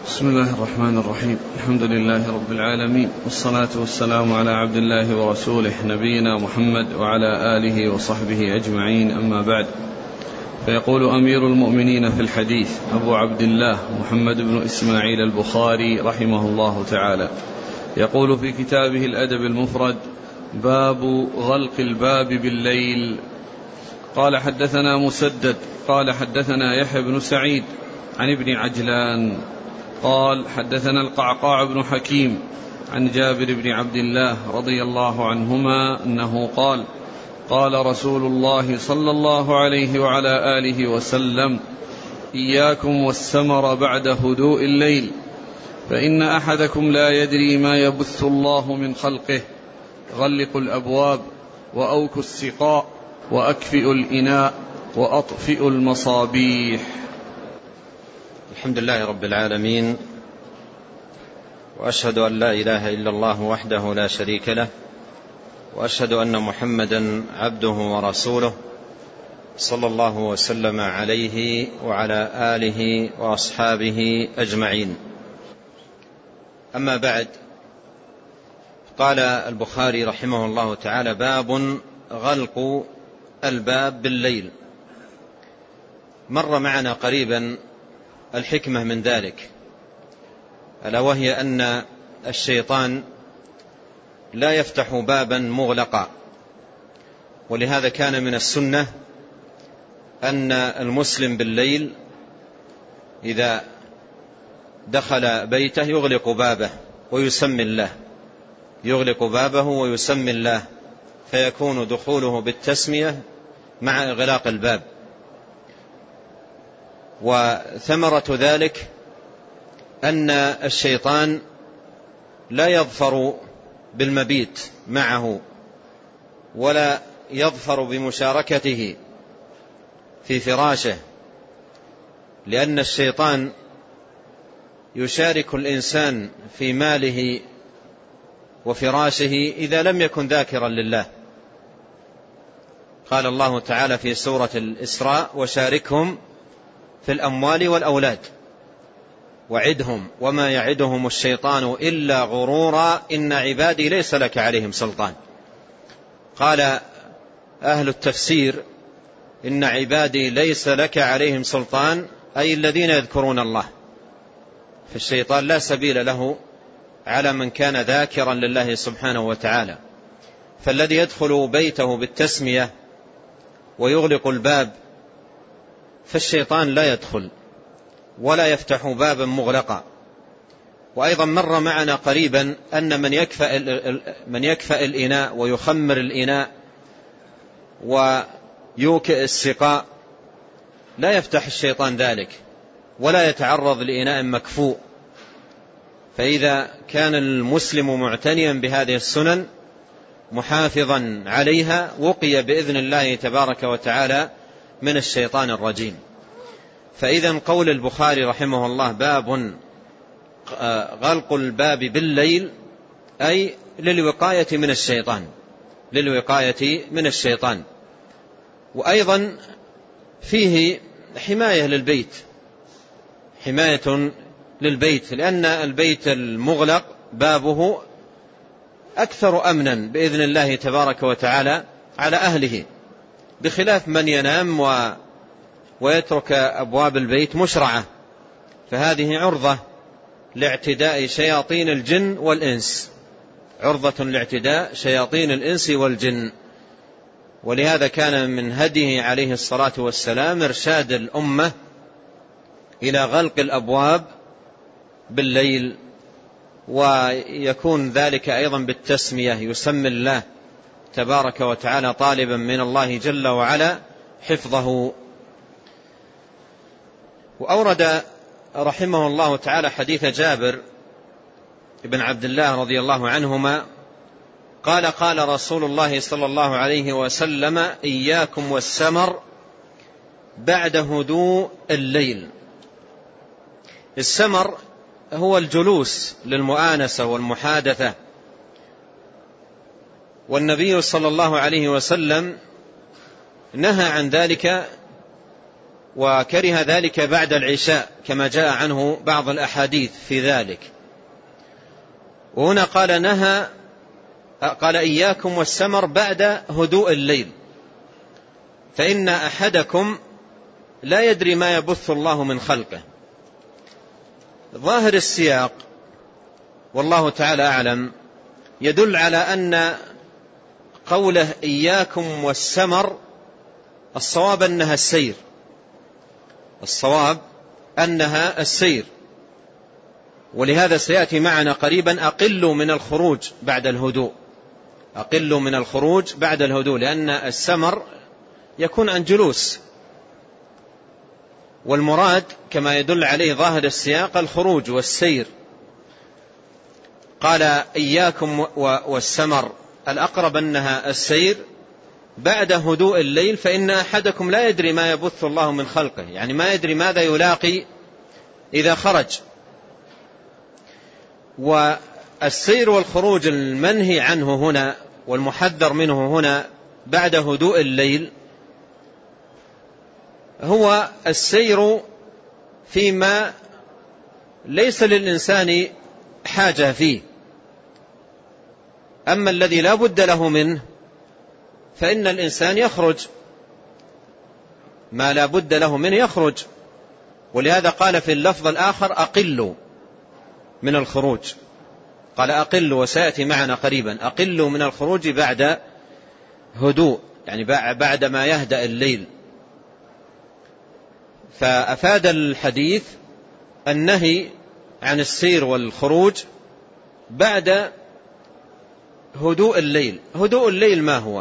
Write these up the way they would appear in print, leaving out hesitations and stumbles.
بسم الله الرحمن الرحيم. الحمد لله رب العالمين، والصلاة والسلام على عبد الله ورسوله نبينا محمد وعلى آله وصحبه أجمعين، أما بعد. فيقول أمير المؤمنين في الحديث أبو عبد الله محمد بن إسماعيل البخاري رحمه الله تعالى، يقول في كتابه الأدب المفرد: باب غلق الباب بالليل. قال: حدثنا مسدد قال: حدثنا يحيى بن سعيد عن ابن عجلان قال: حدثنا القعقاع بن حكيم عن جابر بن عبد الله رضي الله عنهما أنه قال: قال رسول الله صلى الله عليه وعلى آله وسلم: إياكم والسمر بعد هدوء الليل، فإن أحدكم لا يدري ما يبث الله من خلقه. غلقوا الأبواب، وأوكوا السقاء، وأكفئوا الإناء، وأطفئوا المصابيح. الحمد لله رب العالمين، وأشهد أن لا إله إلا الله وحده لا شريك له، وأشهد أن محمدا عبده ورسوله، صلى الله وسلم عليه وعلى آله وأصحابه أجمعين. أما بعد، قال البخاري رحمه الله تعالى: باب غلق الباب بالليل. مر معنا قريبا الحكمة من ذلك، ألا وهي أن الشيطان لا يفتح بابا مغلقا، ولهذا كان من السنة أن المسلم بالليل إذا دخل بيته يغلق بابه ويسمي الله، يغلق بابه ويسمي الله، فيكون دخوله بالتسمية مع إغلاق الباب. وثمرة ذلك أن الشيطان لا يظفر بالمبيت معه، ولا يظفر بمشاركته في فراشه، لأن الشيطان يشارك الإنسان في ماله وفراشه إذا لم يكن ذاكرا لله. قال الله تعالى في سورة الإسراء: وشاركهم في الأموال والأولاد وعدهم وما يعدهم الشيطان إلا غرورا إن عبادي ليس لك عليهم سلطان. قال أهل التفسير: إن عبادي ليس لك عليهم سلطان، أي الذين يذكرون الله، فالشيطان لا سبيل له على من كان ذاكرا لله سبحانه وتعالى. فالذي يدخل بيته بالتسمية ويغلق الباب فالشيطان لا يدخل ولا يفتح بابا مغلقا. وأيضا مر معنا قريبا أن من يكفأ الإناء ويخمر الإناء ويوكئ السقاء لا يفتح الشيطان ذلك ولا يتعرض لإناء مكفوء. فإذا كان المسلم معتنيا بهذه السنن محافظا عليها وقي بإذن الله تبارك وتعالى من الشيطان الرجيم. فإذا قول البخاري رحمه الله: باب غلق الباب بالليل، أي للوقاية من الشيطان، للوقاية من الشيطان. وأيضا فيه حماية للبيت، حماية للبيت، لأن البيت المغلق بابه أكثر أمنا بإذن الله تبارك وتعالى على أهله، بخلاف من ينام ويترك أبواب البيت مشرعة، فهذه عرضة لاعتداء شياطين الجن والإنس، عرضة لاعتداء شياطين الإنس والجن. ولهذا كان من هديه عليه الصلاة والسلام إرشاد الأمة إلى غلق الأبواب بالليل، ويكون ذلك أيضا بالتسمية، يسمي الله تبارك وتعالى طالبا من الله جل وعلا حفظه. وأورد رحمه الله تعالى حديث جابر بن عبد الله رضي الله عنهما قال: قال رسول الله صلى الله عليه وسلم: إياكم والسمر بعد هدوء الليل. السمر هو الجلوس للمؤانسة والمحادثة، والنبي صلى الله عليه وسلم نهى عن ذلك وكره ذلك بعد العشاء كما جاء عنه بعض الأحاديث في ذلك. وهنا قال إياكم والسمر بعد هدوء الليل، فإن أحدكم لا يدري ما يبث الله من خلقه. ظاهر السياق والله تعالى أعلم يدل على أن قوله إياكم والسمر الصواب أنها السير، الصواب أنها السير. ولهذا سيأتي معنا قريبا أقلوا من الخروج بعد الهدوء، أقلوا من الخروج بعد الهدوء، لأن السمر يكون عن جلوس، والمراد كما يدل عليه ظاهر السياق الخروج والسير. قال إياكم والسمر الأقرب أنها السير بعد هدوء الليل، فإن أحدكم لا يدري ما يبث الله من خلقه، يعني ما يدري ماذا يلاقي إذا خرج. والسير والخروج المنهي عنه هنا والمحذر منه هنا بعد هدوء الليل هو السير فيما ليس للإنسان حاجة فيه. أما الذي لا بد له منه فإن الإنسان يخرج، ما لا بد له منه يخرج. ولهذا قال في اللفظ الآخر أقلوا من الخروج، قال أقلوا، وسيأتي معنا قريبا أقلوا من الخروج بعد هدوء، يعني بعد ما يهدأ الليل. فأفاد الحديث النهي عن السير والخروج بعد هدوء الليل. هدوء الليل ما هو؟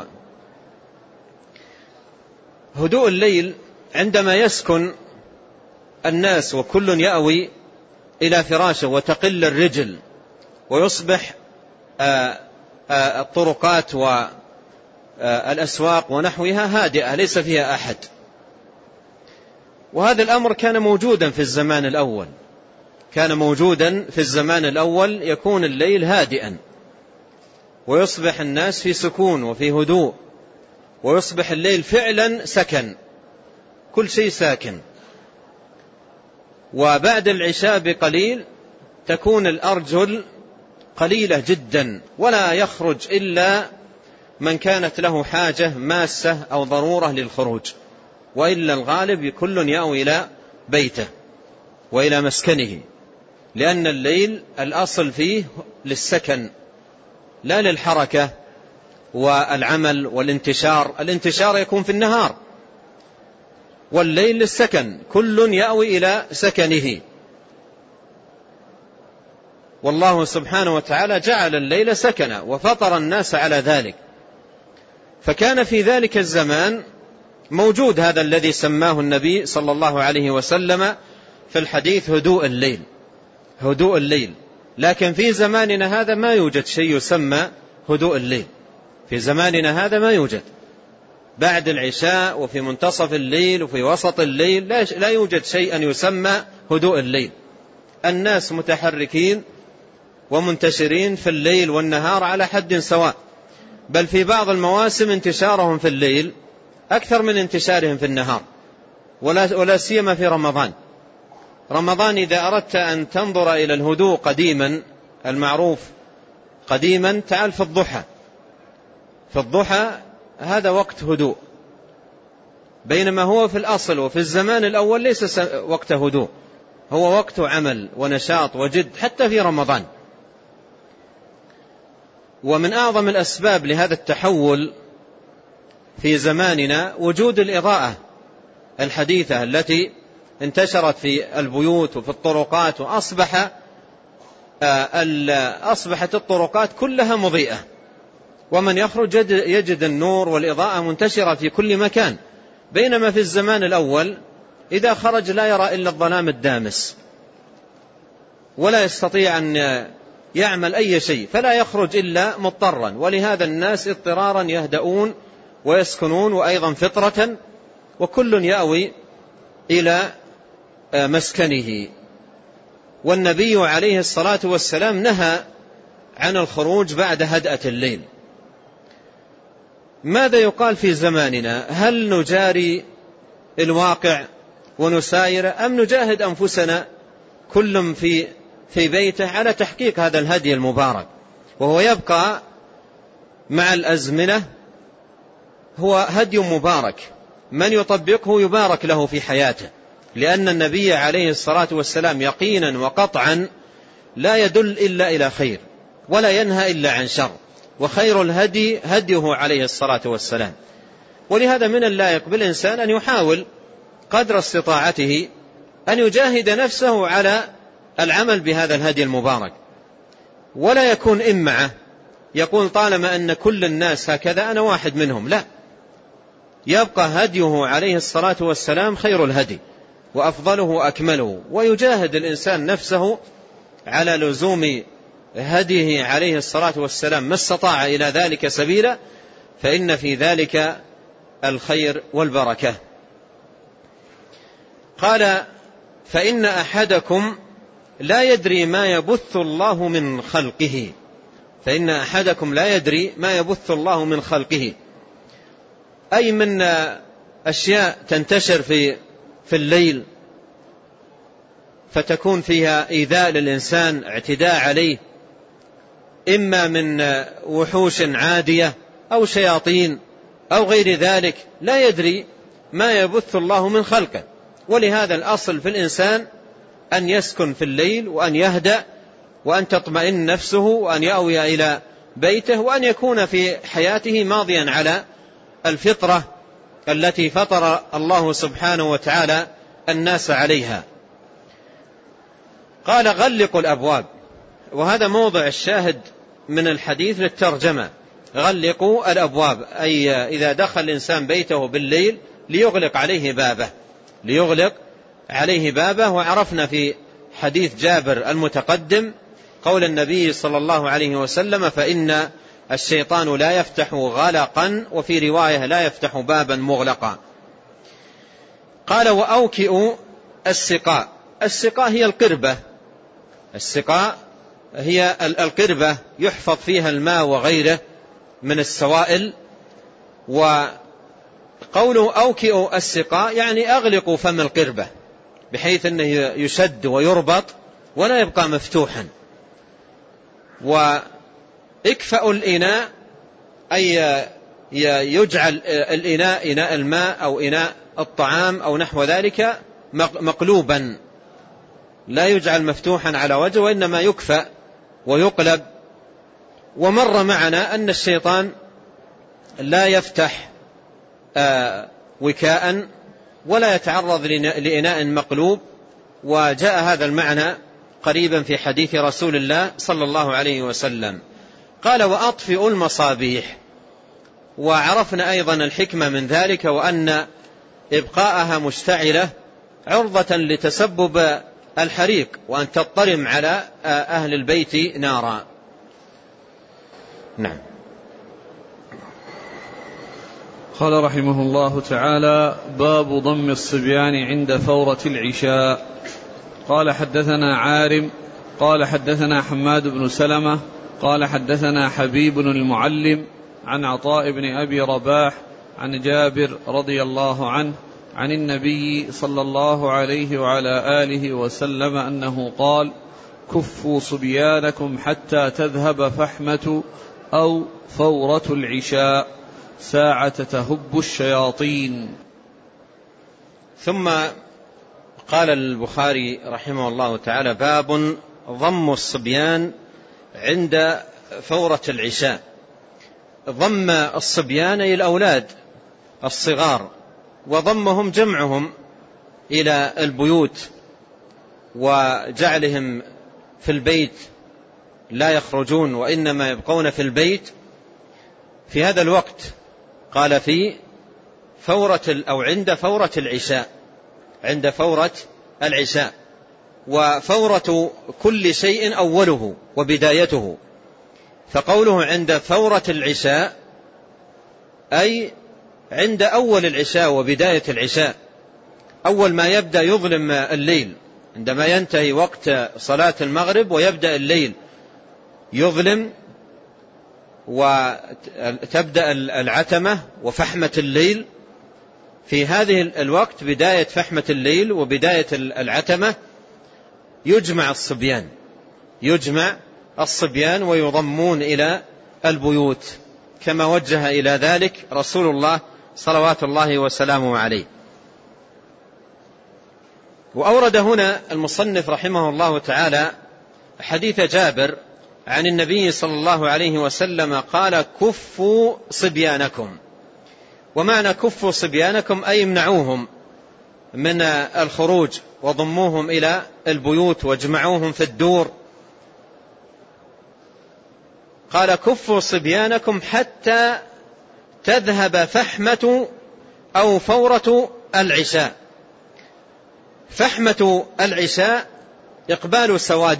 هدوء الليل عندما يسكن الناس وكل يأوي إلى فراشه وتقل الرجل ويصبح الطرقات والأسواق ونحوها هادئة ليس فيها أحد. وهذا الأمر كان موجودا في الزمان الأول، كان موجودا في الزمان الأول، يكون الليل هادئا ويصبح الناس في سكون وفي هدوء، ويصبح الليل فعلا سكن، كل شيء ساكن. وبعد العشاء بقليل تكون الأرجل قليلة جدا، ولا يخرج إلا من كانت له حاجة ماسة أو ضرورة للخروج، وإلا الغالب كل يأوي إلى بيته وإلى مسكنه، لأن الليل الأصل فيه للسكن لا للحركة والعمل والانتشار. الانتشار يكون في النهار، والليل للسكن، كل يأوي إلى سكنه. والله سبحانه وتعالى جعل الليل سكنا وفطر الناس على ذلك. فكان في ذلك الزمان موجود هذا الذي سماه النبي صلى الله عليه وسلم في الحديث هدوء الليل، هدوء الليل. لكن في زماننا هذا ما يوجد شيء يسمى هدوء الليل، في زماننا هذا ما يوجد. بعد العشاء وفي منتصف الليل وفي وسط الليل لا يوجد شيء يسمى هدوء الليل. الناس متحركين ومنتشرين في الليل والنهار على حد سواء، بل في بعض المواسم انتشارهم في الليل أكثر من انتشارهم في النهار، ولا سيما في رمضان. رمضان إذا أردت أن تنظر إلى الهدوء قديما المعروف قديما، تعال في الضحى. في الضحى هذا وقت هدوء، بينما هو في الأصل وفي الزمان الأول ليس وقت هدوء، هو وقت عمل ونشاط وجد حتى في رمضان. ومن أعظم الأسباب لهذا التحول في زماننا وجود الإضاءة الحديثة التي انتشرت في البيوت وفي الطرقات، وأصبحت الطرقات كلها مضيئة، ومن يخرج يجد النور والإضاءة منتشرة في كل مكان. بينما في الزمان الأول إذا خرج لا يرى إلا الظلام الدامس، ولا يستطيع أن يعمل أي شيء، فلا يخرج إلا مضطرا. ولهذا الناس اضطرارا يهدؤون ويسكنون، وأيضا فطرة، وكل يأوي إلى مسكنه. والنبي عليه الصلاة والسلام نهى عن الخروج بعد هدأة الليل. ماذا يقال في زماننا؟ هل نجاري الواقع ونساير، أم نجاهد أنفسنا كل في بيته على تحقيق هذا الهدي المبارك، وهو يبقى مع الأزمنة هو هدي مبارك، من يطبقه يبارك له في حياته، لأن النبي عليه الصلاة والسلام يقينا وقطعا لا يدل إلا إلى خير ولا ينهى إلا عن شر، وخير الهدي هديه عليه الصلاة والسلام. ولهذا من اللائق بالإنسان أن يحاول قدر استطاعته أن يجاهد نفسه على العمل بهذا الهدي المبارك، ولا يكون إمعة يقول طالما أن كل الناس هكذا أنا واحد منهم، لا، يبقى هديه عليه الصلاة والسلام خير الهدي وأفضله وأكمله، ويجاهد الإنسان نفسه على لزوم هديه عليه الصلاة والسلام ما استطاع إلى ذلك سبيلا، فإن في ذلك الخير والبركة. قال فإن أحدكم لا يدري ما يبث الله من خلقه، فإن أحدكم لا يدري ما يبث الله من خلقه، أي من أشياء تنتشر في الليل فتكون فيها إيذاء للإنسان، اعتداء عليه، إما من وحوش عادية أو شياطين أو غير ذلك، لا يدري ما يبث الله من خلقه. ولهذا الأصل في الإنسان أن يسكن في الليل، وأن يهدأ، وأن تطمئن نفسه، وأن يأوي إلى بيته، وأن يكون في حياته ماضيا على الفطرة التي فطر الله سبحانه وتعالى الناس عليها. قال غلقوا الأبواب، وهذا موضع الشاهد من الحديث للترجمة، غلقوا الأبواب، أي إذا دخل الإنسان بيته بالليل ليغلق عليه بابه. وعرفنا في حديث جابر المتقدم قول النبي صلى الله عليه وسلم فإن الشيطان لا يفتح غلقا، وفي رواية لا يفتح بابا مغلقا. قال وأوكئوا السقاء، السقاء هي القربة، السقاء هي القربة يحفظ فيها الماء وغيره من السوائل. وقوله أوكئوا السقاء يعني أغلقوا فم القربة بحيث أنه يشد ويربط ولا يبقى مفتوحا. وإكفأ الإناء أي يجعل الإناء إناء الماء أو إناء الطعام أو نحو ذلك مقلوبا، لا يجعل مفتوحا على وجهه، وإنما يكفأ ويقلب. ومر معنا أن الشيطان لا يفتح وكاء ولا يتعرض لإناء مقلوب، وجاء هذا المعنى قريبا في حديث رسول الله صلى الله عليه وسلم. قال وأطفئوا المصابيح، وعرفنا أيضا الحكمة من ذلك، وأن إبقاءها مشتعلة عرضة لتسبب الحريق وأن تضطرم على أهل البيت نارا. نعم. قال رحمه الله تعالى باب ضم الصبيان عند فورة العشاء. قال حدثنا عارم قال حدثنا حماد بن سلمة قال حدثنا حبيب المعلم عن عطاء بن أبي رباح عن جابر رضي الله عنه عن النبي صلى الله عليه وعلى آله وسلم أنه قال كفوا صبيانكم حتى تذهب فحمة أو فورة العشاء ساعة تهب الشياطين. ثم قال البخاري رحمه الله تعالى باب ضم الصبيان عند فورة العشاء. ضم الصبيان أي الأولاد الصغار، وضمهم جمعهم إلى البيوت وجعلهم في البيت لا يخرجون وإنما يبقون في البيت في هذا الوقت. قال في فورة أو عند فورة العشاء، عند فورة العشاء. وفورة كل شيء أوله وبدايته، فقوله عند فورة العشاء أي عند أول العشاء وبداية العشاء، أول ما يبدأ يظلم الليل، عندما ينتهي وقت صلاة المغرب ويبدأ الليل يظلم وتبدأ العتمة وفحمة الليل، في هذه الوقت بداية فحمة الليل وبداية العتمة يجمع الصبيان ويضمون إلى البيوت، كما وجه إلى ذلك رسول الله صلوات الله وسلامه عليه. وأورد هنا المصنف رحمه الله تعالى حديث جابر عن النبي صلى الله عليه وسلم قال: كفوا صبيانكم. ومعنى كفوا صبيانكم أي امنعوهم من الخروج وضموهم إلى البيوت واجمعوهم في الدور. قال: كفوا صبيانكم حتى تذهب فحمة أو فورة العشاء. فحمة العشاء إقبال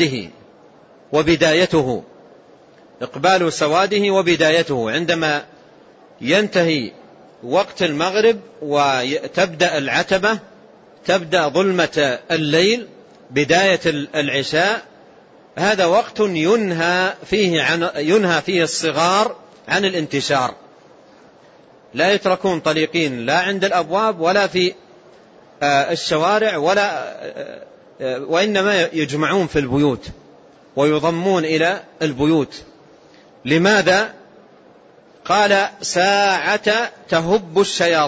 سواده وبدايته عندما ينتهي وقت المغرب وتبدأ العتبة، تبدأ ظلمة الليل، بداية العشاء. هذا وقت ينهى فيه الصغار عن الانتشار، لا يتركون طليقين لا عند الأبواب ولا في الشوارع وإنما يجمعون في البيوت ويضمون إلى البيوت. لماذا؟ قال: ساعة تهب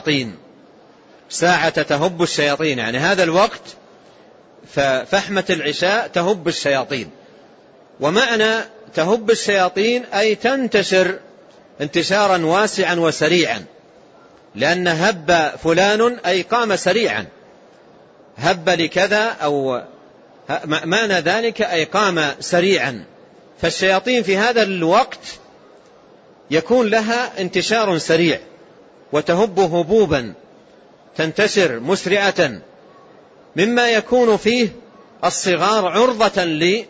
الشياطين، يعني هذا الوقت ففحمة العشاء تهب الشياطين. ومعنى تهب الشياطين أي تنتشر انتشارا واسعا وسريعا، لأن هب فلان أي قام سريعا، هب لكذا أو معنى ذلك أي قام سريعا. فالشياطين في هذا الوقت يكون لها انتشار سريع وتهب هبوبا، تنتشر مسرعة، مما يكون فيه الصغار عرضة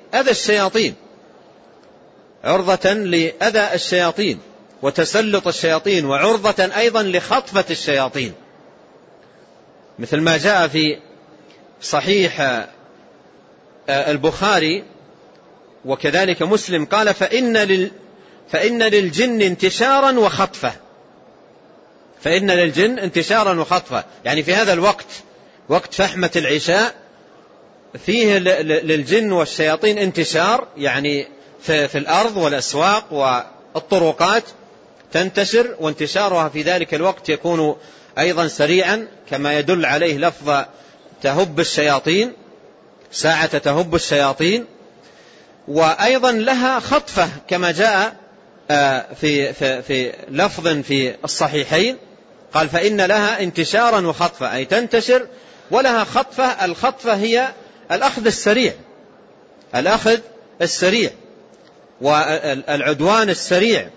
لأذى الشياطين وتسلط الشياطين، وعرضة أيضا لخطفة الشياطين، مثل ما جاء في صحيح البخاري وكذلك مسلم قال: فإن للجن انتشارا وخطفة. يعني في هذا الوقت، وقت فحمة العشاء، فيه للجن والشياطين انتشار، يعني في الأرض والأسواق والطرقات تنتشر، وانتشارها في ذلك الوقت يكون أيضا سريعا، كما يدل عليه لفظ تهب الشياطين، ساعة تهب الشياطين. وأيضا لها خطفة كما جاء في لفظ في الصحيحين، قال: فإن لها انتشارا وخطفة، أي تنتشر ولها خطفة. الخطفة هي الأخذ السريع والعدوان السريع.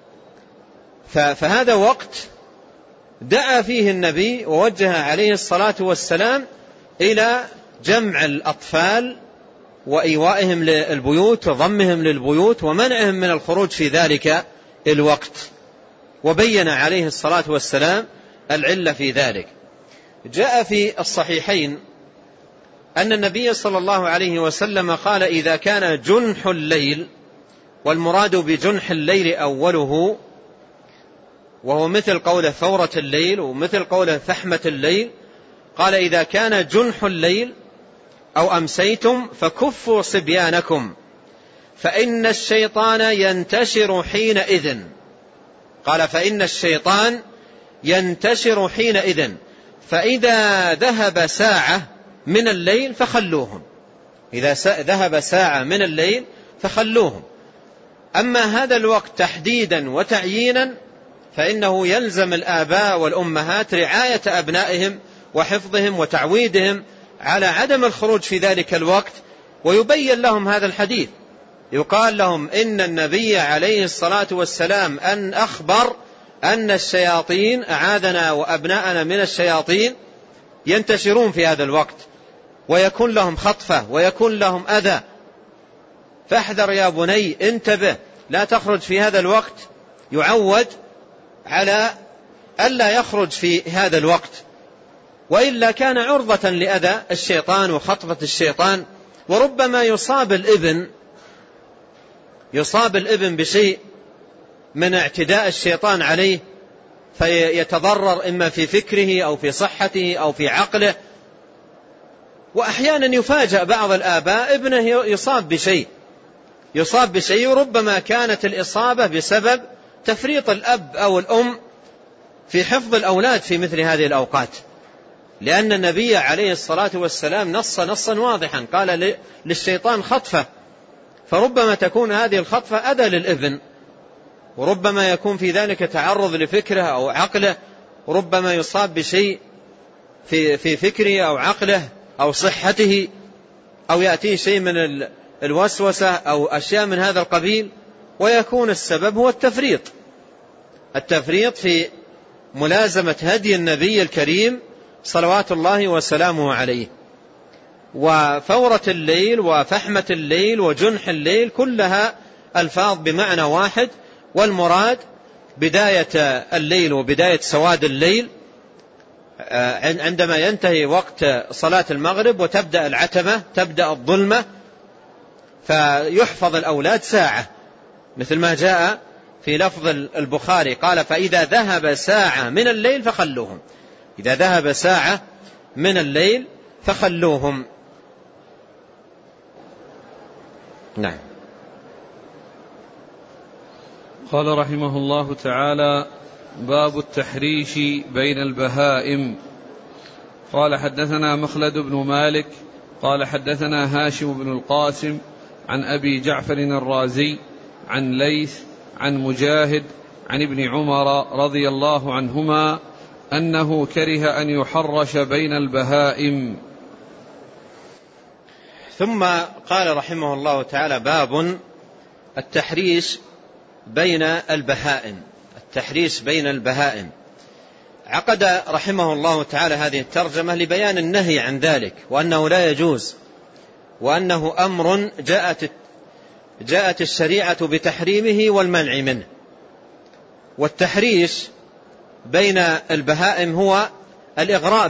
فهذا وقت دعا فيه النبي ووجه عليه الصلاة والسلام إلى جمع الأطفال وإيوائهم للبيوت وضمهم للبيوت ومنعهم من الخروج في ذلك الوقت، وبين عليه الصلاة والسلام العلة في ذلك. جاء في الصحيحين أن النبي صلى الله عليه وسلم قال: إذا كان جنح الليل، والمراد بجنح الليل أوله، وهو مثل قوله ثورة الليل ومثل قوله فحمة الليل، قال: إذا كان جنح الليل أو أمسيتم فكفوا صبيانكم فإن الشيطان ينتشر حينئذ. قال: فإن الشيطان ينتشر حينئذ، فإذا ذهب ساعة من الليل فخلوهم. إذا ذهب ساعة من الليل فخلوهم. أما هذا الوقت تحديدا وتعيينا فإنه يلزم الآباء والأمهات رعاية أبنائهم وحفظهم وتعويدهم على عدم الخروج في ذلك الوقت، ويبين لهم هذا الحديث. يقال لهم: إن النبي عليه الصلاة والسلام أن أخبر أن الشياطين، أعاذنا وأبناءنا من الشياطين، ينتشرون في هذا الوقت ويكون لهم خطفة ويكون لهم أذى، فاحذر يا بني، انتبه، لا تخرج في هذا الوقت. يعود على ألا يخرج في هذا الوقت، وإلا كان عرضة لأذى الشيطان وخطفة الشيطان. وربما يصاب الابن بشيء من اعتداء الشيطان عليه فيتضرر إما في فكره أو في صحته أو في عقله. وأحيانا يفاجأ بعض الآباء ابنه يصاب بشيء وربما كانت الإصابة بسبب تفريط الأب أو الأم في حفظ الأولاد في مثل هذه الأوقات، لأن النبي عليه الصلاة والسلام نصا واضحا قال للشيطان خطفة، فربما تكون هذه الخطفة أذى للابن، وربما يكون في ذلك تعرض لفكره أو عقله، وربما يصاب بشيء في فكره أو عقله أو صحته، أو يأتيه شيء من الوسوسة أو أشياء من هذا القبيل، ويكون السبب هو التفريط في ملازمة هدي النبي الكريم صلوات الله وسلامه عليه. وفورة الليل وفحمة الليل وجنح الليل كلها ألفاظ بمعنى واحد، والمراد بداية الليل وبداية سواد الليل عندما ينتهي وقت صلاة المغرب وتبدأ العتمة، تبدأ الظلمة، فيحفظ الأولاد ساعة، مثل ما جاء في لفظ البخاري قال فإذا ذهب ساعة من الليل فخلوهم، إذا ذهب ساعة من الليل فخلوهم. نعم. قال رحمه الله تعالى: باب التحريش بين البهائم. قال حدثنا مخلد بن مالك قال حدثنا هاشم بن القاسم عن أبي جعفر الرازي عن ليث عن مجاهد عن ابن عمر رضي الله عنهما أنه كره أن يحرش بين البهائم. ثم قال رحمه الله تعالى: باب التحريش بين البهائم. التحريش بين البهائم. عقد رحمه الله تعالى هذه الترجمة لبيان النهي عن ذلك، وأنه لا يجوز، وأنه أمر جاءت الشريعة بتحريمه والمنع منه. والتحريش بين البهائم هو الإغراء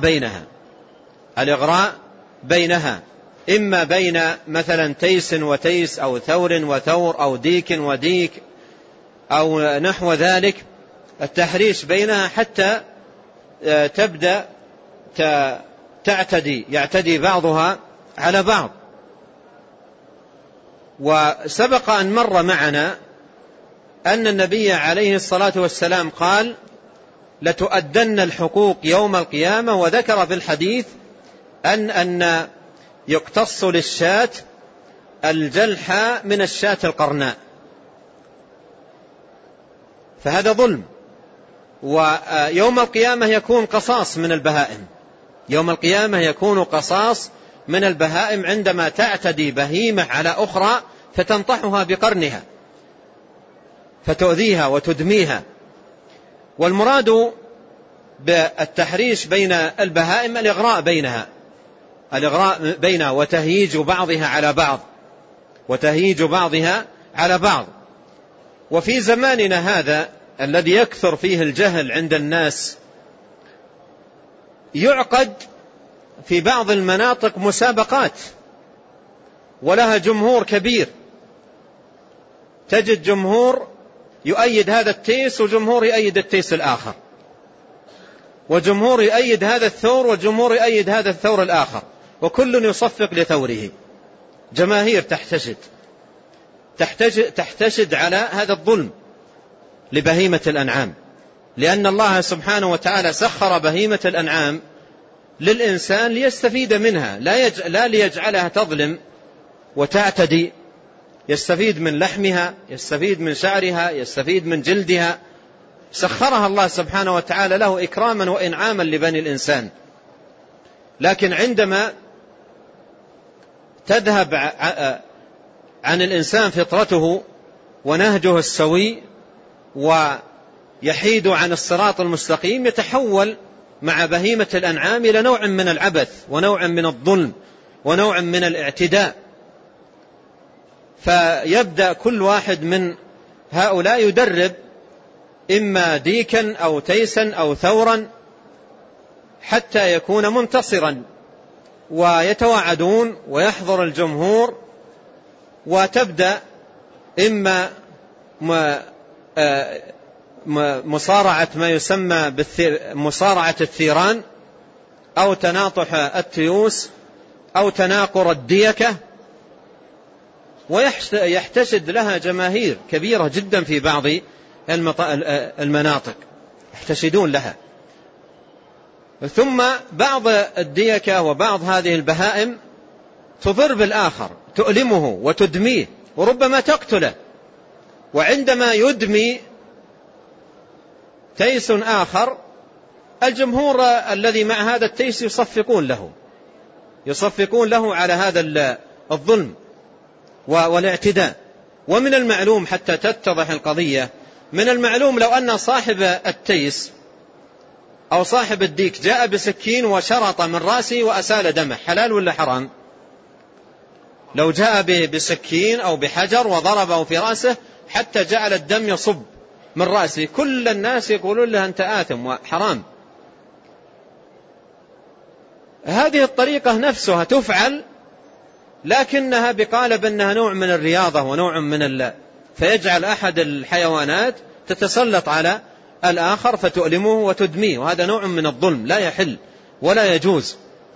بينها، إما بين مثلا تيس وتيس أو ثور وثور أو ديك وديك أو نحو ذلك، التحريش بينها حتى تبدأ يعتدي بعضها على بعض. وسبق أن مر معنا أن النبي عليه الصلاة والسلام قال: لتؤدن الحقوق يوم القيامة، وذكر في الحديث أن يقتص للشاة الجلحى من الشاة القرناء، فهذا ظلم. ويوم القيامة يكون قصاص من البهائم، يوم القيامة يكون قصاص من البهائم عندما تعتدي بهيمة على أخرى فتنطحها بقرنها فتؤذيها وتدميها. والمراد بالتحريش بين البهائم الإغراء بينها وتهييج بعضها على بعض. وفي زماننا هذا الذي يكثر فيه الجهل عند الناس، يعقد في بعض المناطق مسابقات ولها جمهور كبير، تجد جمهور يؤيد هذا التيس وجمهور يؤيد التيس الآخر، وجمهور يؤيد هذا الثور وجمهور يؤيد هذا الثور الآخر، وكل يصفق لثوره. جماهير تحتشد على هذا الظلم لبهيمة الأنعام، لأن الله سبحانه وتعالى سخر بهيمة الأنعام للإنسان ليستفيد منها، لا ليجعلها تظلم وتعتدي. يستفيد من لحمها، يستفيد من شعرها، يستفيد من جلدها. سخرها الله سبحانه وتعالى له إكراما وإنعاما لبني الإنسان. لكن عندما تذهب عن الإنسان فطرته ونهجه السوي ويحيد عن الصراط المستقيم، يتحول مع بهيمة الأنعام إلى نوع من العبث ونوع من الظلم ونوع من الاعتداء. فيبدأ كل واحد من هؤلاء يدرب إما ديكا أو تيسا أو ثورا حتى يكون منتصرا، ويتواعدون ويحضر الجمهور، وتبدأ إما مصارعة ما يسمى مصارعة الثيران، أو تناطح التيوس، أو تناقر الديكة، ويحتشد لها جماهير كبيرة جدا في بعض المناطق، يحتشدون لها. ثم بعض الديكة وبعض هذه البهائم تضر بالآخر، تؤلمه وتدميه وربما تقتله. وعندما يدمي تيس آخر، الجمهور الذي مع هذا التيس يصفقون له على هذا الظلم والاعتداء. ومن المعلوم حتى تتضح القضية، من المعلوم لو أن صاحب التيس أو صاحب الديك جاء بسكين وشرط من رأسه وأسال دمه، حلال ولا حرام؟ لو جاء بسكين أو بحجر وضربه في رأسه حتى جعل الدم يصب من رأسه، كل الناس يقولون له أنت آثم وحرام. هذه الطريقة نفسها تفعل، لكنها بقالب أنها نوع من الرياضة ونوع من فيجعل أحد الحيوانات تتسلط على الآخر فتؤلمه وتدميه، وهذا نوع من الظلم لا يحل ولا يجوز.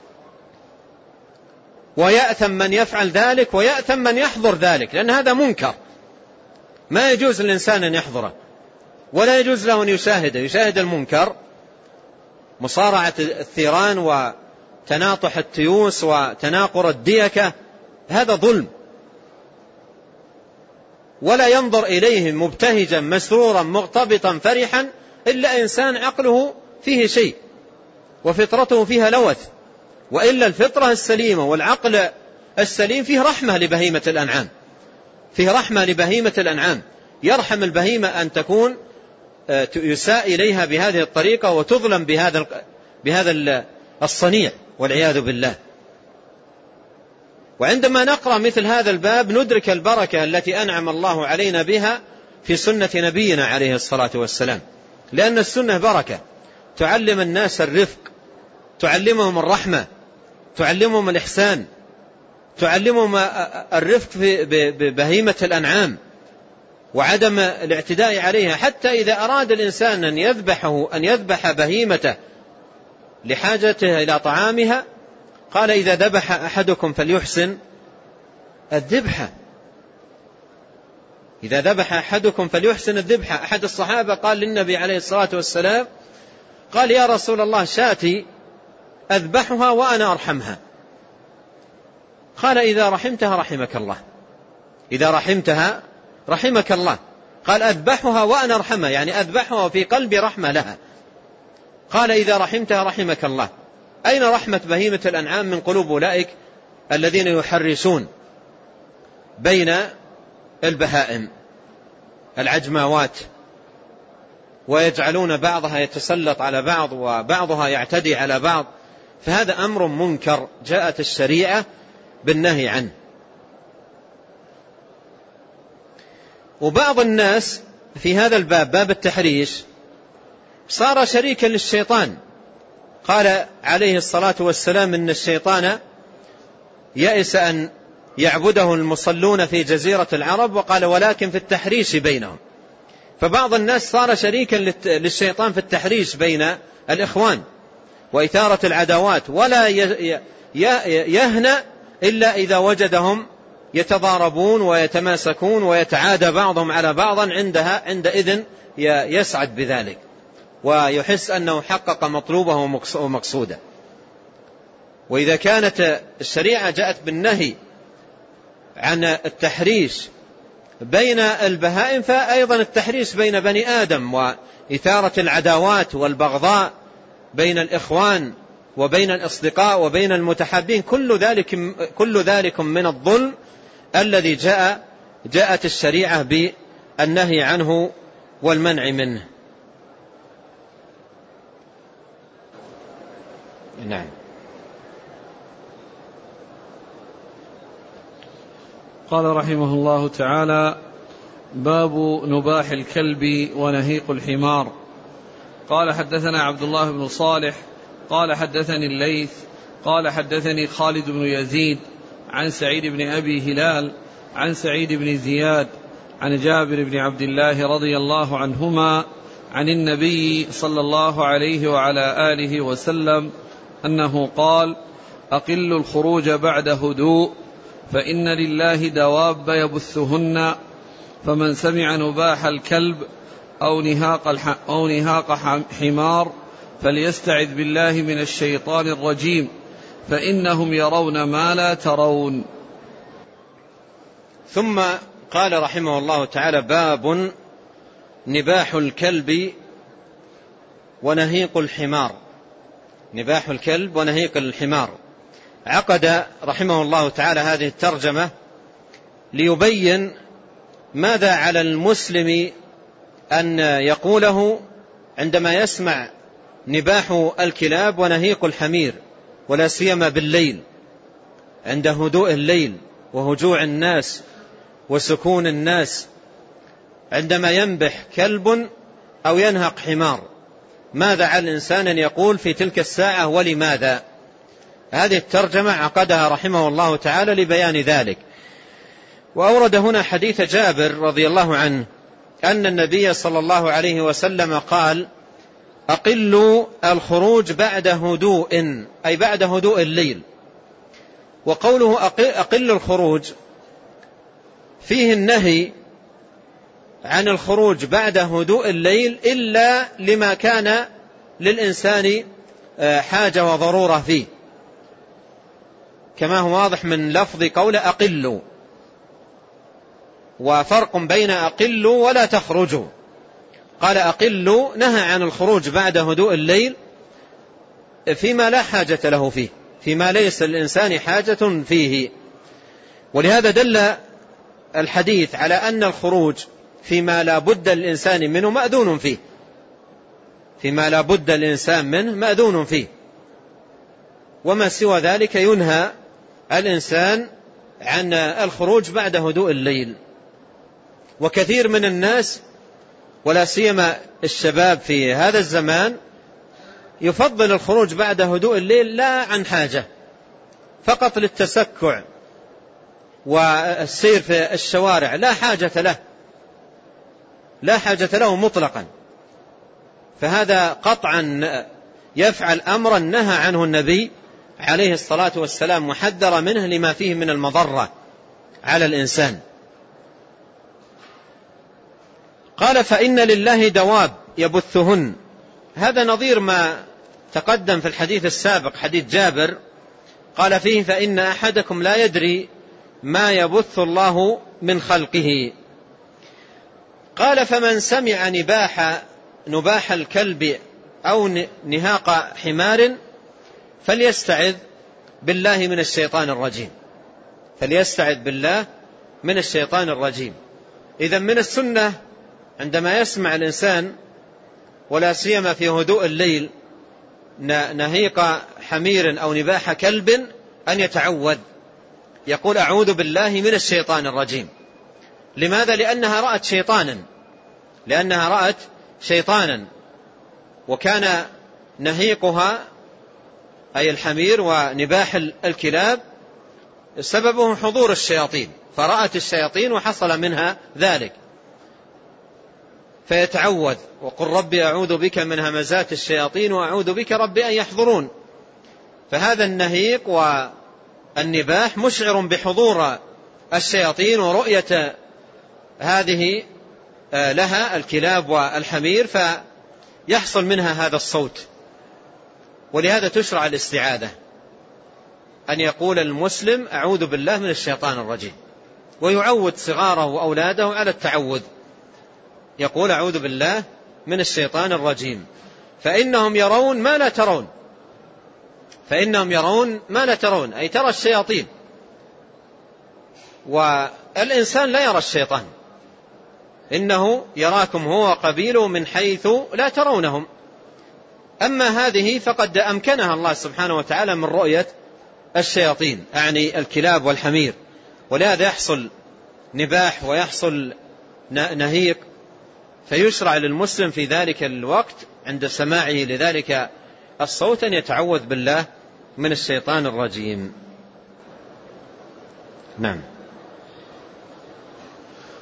ويأثم من يفعل ذلك ويأثم من يحضر ذلك، لأن هذا منكر ما يجوز للإنسان أن يحضره، ولا يجوز له أن يشاهد المنكر. مصارعة الثيران وتناطح التيوس وتناقر الديكة هذا ظلم، ولا ينظر إليه مبتهجا مسرورا مغتبطا فرحا إلا إنسان عقله فيه شيء وفطرته فيها لوث، وإلا الفطرة السليمة والعقل السليم فيه رحمة لبهيمة الأنعام، يرحم البهيمة أن تكون يساء إليها بهذه الطريقة وتظلم بهذا الصنيع والعياذ بالله. وعندما نقرأ مثل هذا الباب ندرك البركة التي أنعم الله علينا بها في سنة نبينا عليه الصلاة والسلام، لأن السنة بركة تعلم الناس الرفق، تعلمهم الرحمة، تعلمهم الإحسان، تعلمهم الرفق ببهيمة الأنعام وعدم الاعتداء عليها. حتى إذا أراد الإنسان أن يذبح بهيمته لحاجته إلى طعامها، قال إذا ذبح أحدكم فليحسن الذبحة. أحد الصحابة قال للنبي عليه الصلاة والسلام، قال يا رسول الله شاتي أذبحها وأنا أرحمها. قال إذا رحمتها رحمك الله. قال أذبحها وأنا أرحمها، يعني أذبحها في قلبي رحمة لها. قال إذا رحمتها رحمك الله. أين رحمة بهيمة الأنعام من قلوب أولئك الذين يحرسون بين البهائم العجماوات ويجعلون بعضها يتسلط على بعض وبعضها يعتدي على بعض؟ فهذا أمر منكر جاءت الشريعة بالنهي عنه. وبعض الناس في هذا الباب، باب التحريش، صار شريكا للشيطان. قال عليه الصلاة والسلام إن الشيطان يئس أن يعبده المصلون في جزيرة العرب، وقال ولكن في التحريش بينهم. فبعض الناس صار شريكا للشيطان في التحريش بين الإخوان وإثارة العداوات، ولا يهنأ إلا إذا وجدهم يتضاربون ويتماسكون ويتعادى بعضهم على بعض، عندئذ يسعد بذلك ويحس أنه حقق مطلوبه ومقصوده. وإذا كانت الشريعة جاءت بالنهي عن التحريش بين البهائم، فأيضا التحريش بين بني آدم وإثارة العداوات والبغضاء بين الإخوان وبين الأصدقاء وبين المتحابين، كل ذلك من الظلم الذي جاءت الشريعة بالنهي عنه والمنع منه. نعم. قال رحمه الله تعالى: باب نباح الكلب ونهيق الحمار. قال حدثنا عبد الله بن صالح قال حدثني الليث قال حدثني خالد بن يزيد عن سعيد بن أبي هلال عن سعيد بن زياد عن جابر بن عبد الله رضي الله عنهما عن النبي صلى الله عليه وعلى آله وسلم أنه قال: أقلوا الخروج بعد هدوء، فإن لله دواب يبثهن، فمن سمع نباح الكلب أو نهاق حمار فليستعذ بالله من الشيطان الرجيم، فإنهم يرون ما لا ترون. ثم قال رحمه الله تعالى: باب نباح الكلب ونهيق الحمار. نباح الكلب ونهيق الحمار. عقد رحمه الله تعالى هذه الترجمة ليبين ماذا على المسلم أن يقوله عندما يسمع نباح الكلاب ونهيق الحمير، ولا سيما بالليل عند هدوء الليل وهجوع الناس وسكون الناس، عندما ينبح كلب أو ينهق حمار، ماذا على الإنسان أن يقول في تلك الساعة ولماذا؟ هذه الترجمة عقدها رحمه الله تعالى لبيان ذلك. وأورد هنا حديث جابر رضي الله عنه أن النبي صلى الله عليه وسلم قال: أقلوا الخروج بعد هدوء، أي بعد هدوء الليل. وقوله أقل الخروج فيه النهي عن الخروج بعد هدوء الليل إلا لما كان للإنسان حاجة وضرورة فيه، كما هو واضح من لفظ قول أقلوا. وفرق بين أقلوا ولا تخرجوا. قال أقلوا نهى عن الخروج بعد هدوء الليل فيما لا حاجة له فيه، فيما ليس للإنسان حاجة فيه. ولهذا دل الحديث على أن الخروج فيما لا بد للإنسان منه مأذون فيه، فيما لا بد للإنسان منه مأذون فيه، وما سوى ذلك ينهى الإنسان عن الخروج بعد هدوء الليل. وكثير من الناس ولا سيما الشباب في هذا الزمان يفضل الخروج بعد هدوء الليل لا عن حاجة، فقط للتسكع والسير في الشوارع، لا حاجة له مطلقا. فهذا قطعا يفعل أمرا نهى عنه النبي عليه الصلاة والسلام، محذر منه لما فيه من المضرة على الإنسان. قال: فإن لله دواب يبثهن. هذا نظير ما تقدم في الحديث السابق، حديث جابر قال فيه: فإن أحدكم لا يدري ما يبث الله من خلقه. قال: فمن سمع نباح الكلب أو نهاق حمار فليستعذ بالله من الشيطان الرجيم. فليستعذ بالله من الشيطان الرجيم. إذن من السنة عندما يسمع الإنسان ولا سيما في هدوء الليل نهيق حمير أو نباح كلب أن يتعوذ، يقول: أعوذ بالله من الشيطان الرجيم. لماذا؟ لأنها رأت شيطانا، وكان نهيقها أي الحمير ونباح الكلاب سببه حضور الشياطين، فرأت الشياطين وحصل منها ذلك، فيتعوذ وقل ربي أعوذ بك من همزات الشياطين وأعوذ بك ربي أن يحضرون. فهذا النهيق والنباح مشعر بحضور الشياطين ورؤية هذه لها الكلاب والحمير، فيحصل منها هذا الصوت. ولهذا تشرع الاستعاذة، أن يقول المسلم: أعوذ بالله من الشيطان الرجيم، ويعود صغاره وأولاده على التعوذ، يقول: أعوذ بالله من الشيطان الرجيم، فإنهم يرون ما لا ترون. فإنهم يرون ما لا ترون، أي ترى الشياطين، والإنسان لا يرى الشيطان، إنه يراكم هو وقبيله من حيث لا ترونهم. أما هذه فقد أمكنها الله سبحانه وتعالى من رؤية الشياطين، أعني الكلاب والحمير، ولهذا يحصل نباح ويحصل نهيق، فيشرع للمسلم في ذلك الوقت عند سماعه لذلك الصوت أن يتعوذ بالله من الشيطان الرجيم. نعم.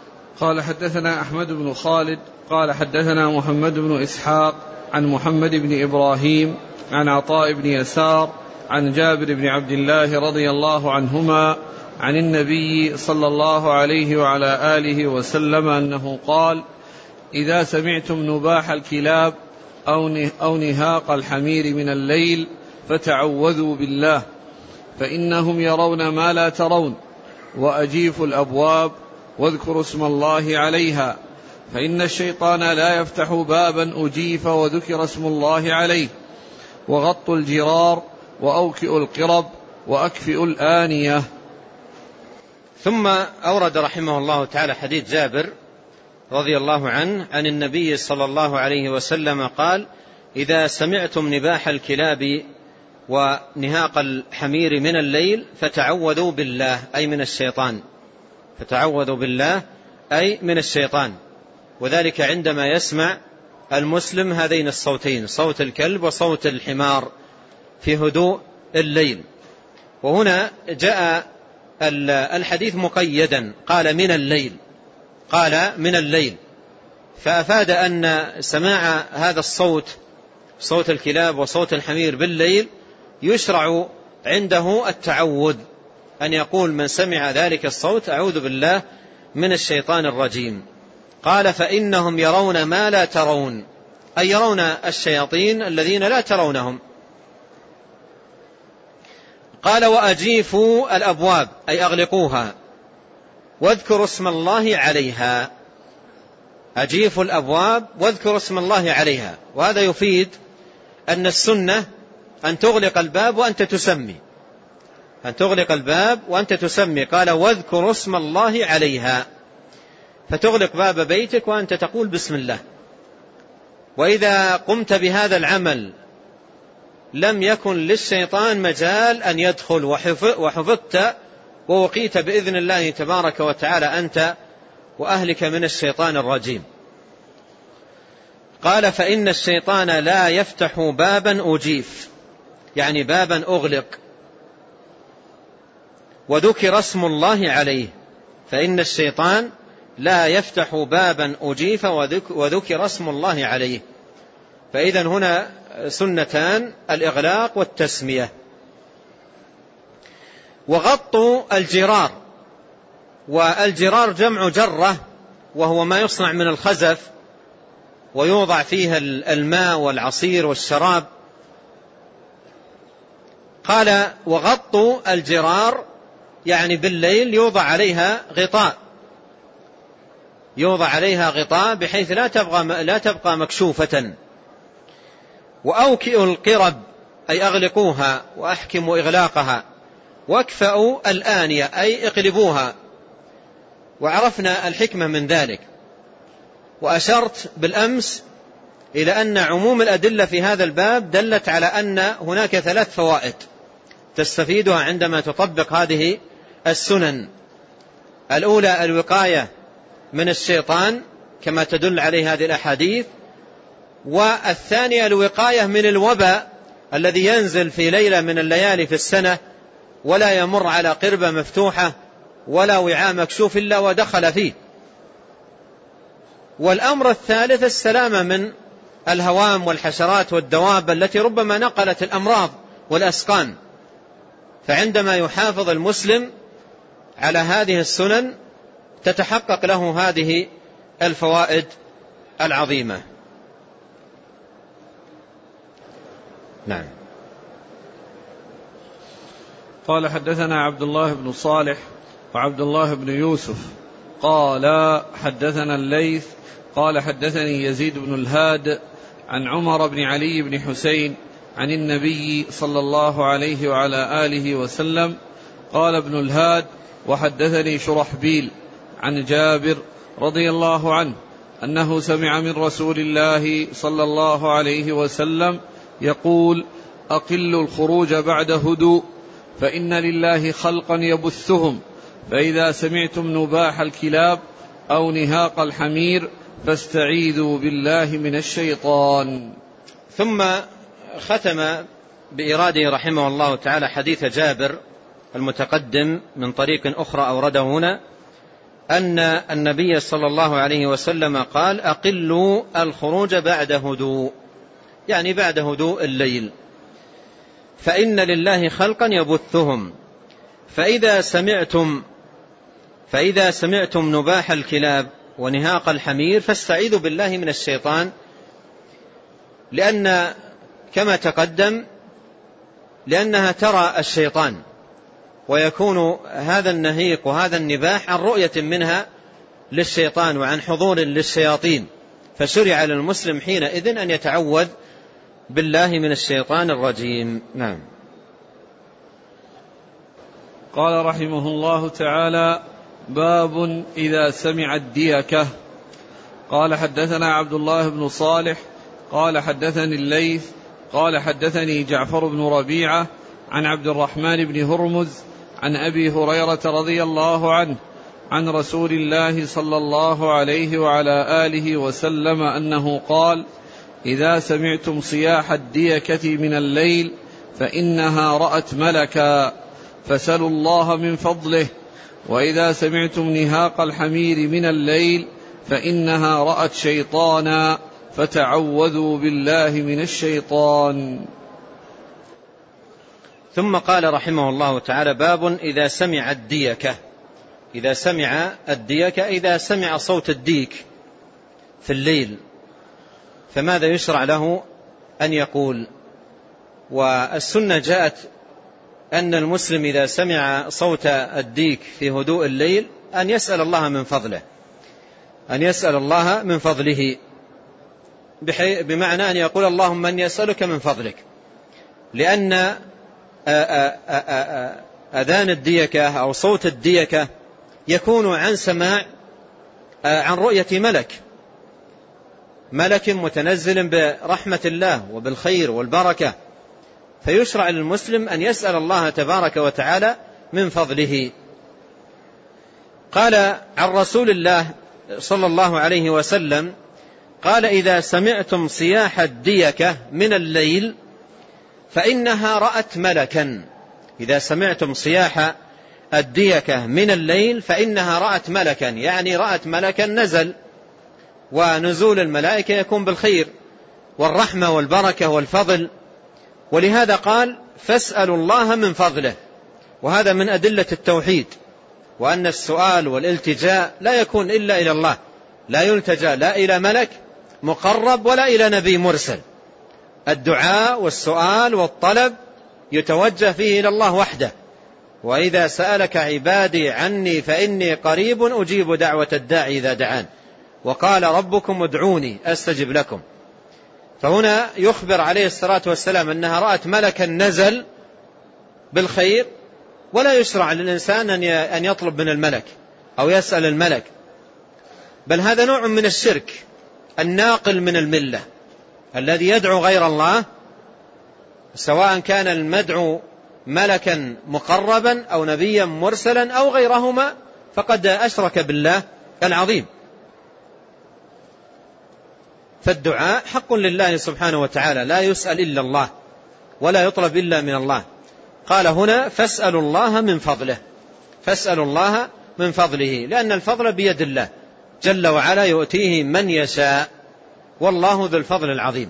قال حدثنا أحمد بن خالد قال حدثنا محمد بن إسحاق عن محمد بن إبراهيم عن عطاء بن يسار عن جابر بن عبد الله رضي الله عنهما عن النبي صلى الله عليه وعلى آله وسلم أنه قال: إذا سمعتم نباح الكلاب أو نهاق الحمير من الليل فتعوذوا بالله، فإنهم يرون ما لا ترون، وأجيفوا الأبواب واذكروا اسم الله عليها، فإن الشيطان لا يفتح بابا أجيف وذكر اسم الله عليه، وغطوا الجرار وأوكئوا القرب وأكفئوا الآنية. ثم أورد رحمه الله تعالى حديث جابر رضي الله عنه عن النبي صلى الله عليه وسلم قال: إذا سمعتم نباح الكلاب ونهاق الحمير من الليل فتعوذوا بالله أي من الشيطان، فتعوذوا بالله أي من الشيطان. وذلك عندما يسمع المسلم هذين الصوتين، صوت الكلب وصوت الحمار في هدوء الليل. وهنا جاء الحديث مقيدا، قال من الليل، قال من الليل، فأفاد أن سماع هذا الصوت، صوت الكلاب وصوت الحمير بالليل، يشرع عنده التعوذ، أن يقول من سمع ذلك الصوت: أعوذ بالله من الشيطان الرجيم. قال: فإنهم يرون ما لا ترون، أي يرون الشياطين الذين لا ترونهم. قال: وأجيفوا الأبواب أي أغلقوها، واذكروا اسم الله عليها. أجيفوا الأبواب واذكروا اسم الله عليها. وهذا يفيد أن السنة أن تغلق الباب وأنت تسمي، أن تغلق الباب وأنت تسمي. قال: واذكروا اسم الله عليها، فتغلق باب بيتك وأنت تقول بسم الله. وإذا قمت بهذا العمل لم يكن للشيطان مجال أن يدخل، وحفظت ووقيت بإذن الله تبارك وتعالى أنت وأهلك من الشيطان الرجيم. قال: فإن الشيطان لا يفتح بابا أجيف، يعني بابا أغلق، وذكر اسم الله عليه. فإن الشيطان لا يفتح بابا أجيف وذكر اسم الله عليه. فإذن هنا سنتان: الإغلاق والتسمية. وغطوا الجرار، والجرار جمع جرة، وهو ما يصنع من الخزف ويوضع فيها الماء والعصير والشراب. قال: وغطوا الجرار، يعني بالليل يوضع عليها غطاء، يوضع عليها غطاء بحيث لا تبقى مكشوفة. وأوكئوا القرب أي أغلقوها وأحكموا إغلاقها. واكفأوا الآنية أي اقلبوها. وعرفنا الحكمة من ذلك. وأشرت بالأمس إلى أن عموم الأدلة في هذا الباب دلت على أن هناك 3 فوائد تستفيدها عندما تطبق هذه السنن. الأولى الوقاية من الشيطان كما تدل عليه هذه الأحاديث. والثانية الوقاية من الوباء الذي ينزل في ليلة من الليالي في السنة ولا يمر على قربة مفتوحة ولا وعاء مكشوف إلا ودخل فيه. والأمر الثالث السلامة من الهوام والحشرات والدواب التي ربما نقلت الأمراض والأسقام. فعندما يحافظ المسلم على هذه السنن تتحقق له هذه الفوائد العظيمة. نعم. قال: حدثنا عبد الله بن صالح وعبد الله بن يوسف قال حدثنا الليث قال حدثني يزيد بن الهاد عن عمر بن علي بن حسين عن النبي صلى الله عليه وعلى آله وسلم. قال ابن الهاد: وحدثني شرحبيل عن جابر رضي الله عنه أنه سمع من رسول الله صلى الله عليه وسلم يقول: أقلوا الخروج بعد هدوء، فإن لله خلقا يبثهم، فإذا سمعتم نباح الكلاب أو نهاق الحمير فاستعيذوا بالله من الشيطان. ثم ختم بإراده رحمه الله تعالى حديث جابر المتقدم من طريق أخرى أورده هنا أن النبي صلى الله عليه وسلم قال: أقلوا الخروج بعد هدوء، يعني بعد هدوء الليل، فإن لله خلقا يبثهم، فإذا سمعتم نباح الكلاب ونهاق الحمير فاستعيذوا بالله من الشيطان، لأن كما تقدم لأنها ترى الشيطان، ويكون هذا النهيق وهذا النباح عن رؤية منها للشيطان وعن حضور للشياطين، فشرع للمسلم حينئذ أن يتعوذ بالله من الشيطان الرجيم. نعم. قال رحمه الله تعالى: باب إذا سمع الديكة. قال: حدثنا عبد الله بن صالح قال حدثني الليث قال حدثني جعفر بن ربيعة عن عبد الرحمن بن هرمز عن أبي هريرة رضي الله عنه عن رسول الله صلى الله عليه وعلى آله وسلم أنه قال: إذا سمعتم صياح الديكة من الليل فإنها رأت ملكا فسلوا الله من فضله، وإذا سمعتم نهاق الحمير من الليل فإنها رأت شيطانا فتعوذوا بالله من الشيطان. ثم قال رحمه الله تعالى: باب إذا سمع الديكة. إذا سمع الديكة، إذا سمع صوت الديك في الليل فماذا يشرع له أن يقول؟ والسنة جاءت أن المسلم إذا سمع صوت الديك في هدوء الليل أن يسأل الله من فضله، أن يسأل الله من فضله، بمعنى أن يقول: اللهم أني أسألك من فضلك، لأن أذان الديكة أو صوت الديكة يكون عن سماع، عن رؤية ملك متنزل برحمة الله وبالخير والبركة، فيشرع للمسلم أن يسأل الله تبارك وتعالى من فضله. قال عن رسول الله صلى الله عليه وسلم قال: إذا سمعتم صياح الديكة من الليل فإنها رأت ملكا. إذا سمعتم صياح الديكة من الليل فإنها رأت ملكا، يعني رأت ملكا نزل، ونزول الملائكة يكون بالخير والرحمة والبركة والفضل، ولهذا قال: فاسألوا الله من فضله. وهذا من أدلة التوحيد، وأن السؤال والالتجاء لا يكون إلا إلى الله، لا يلتجأ لا إلى ملك مقرب ولا إلى نبي مرسل. الدعاء والسؤال والطلب يتوجه فيه إلى الله وحده. وإذا سألك عبادي عني فإني قريب أجيب دعوة الداعي إذا دعان، وقال ربكم ادعوني أستجب لكم. فهنا يخبر عليه الصلاة والسلام أنها رأت ملكا نزل بالخير، ولا يشرع للإنسان أن يطلب من الملك أو يسأل الملك، بل هذا نوع من الشرك الناقل من الملة، الذي يدعو غير الله، سواء كان المدعو ملكا مقربا أو نبيا مرسلا أو غيرهما، فقد أشرك بالله العظيم. فالدعاء حق لله سبحانه وتعالى، لا يسأل إلا الله ولا يطلب إلا من الله. قال هنا: فاسألوا الله من فضله، فاسألوا الله من فضله، لأن الفضل بيد الله جل وعلا يؤتيه من يشاء، والله ذو الفضل العظيم.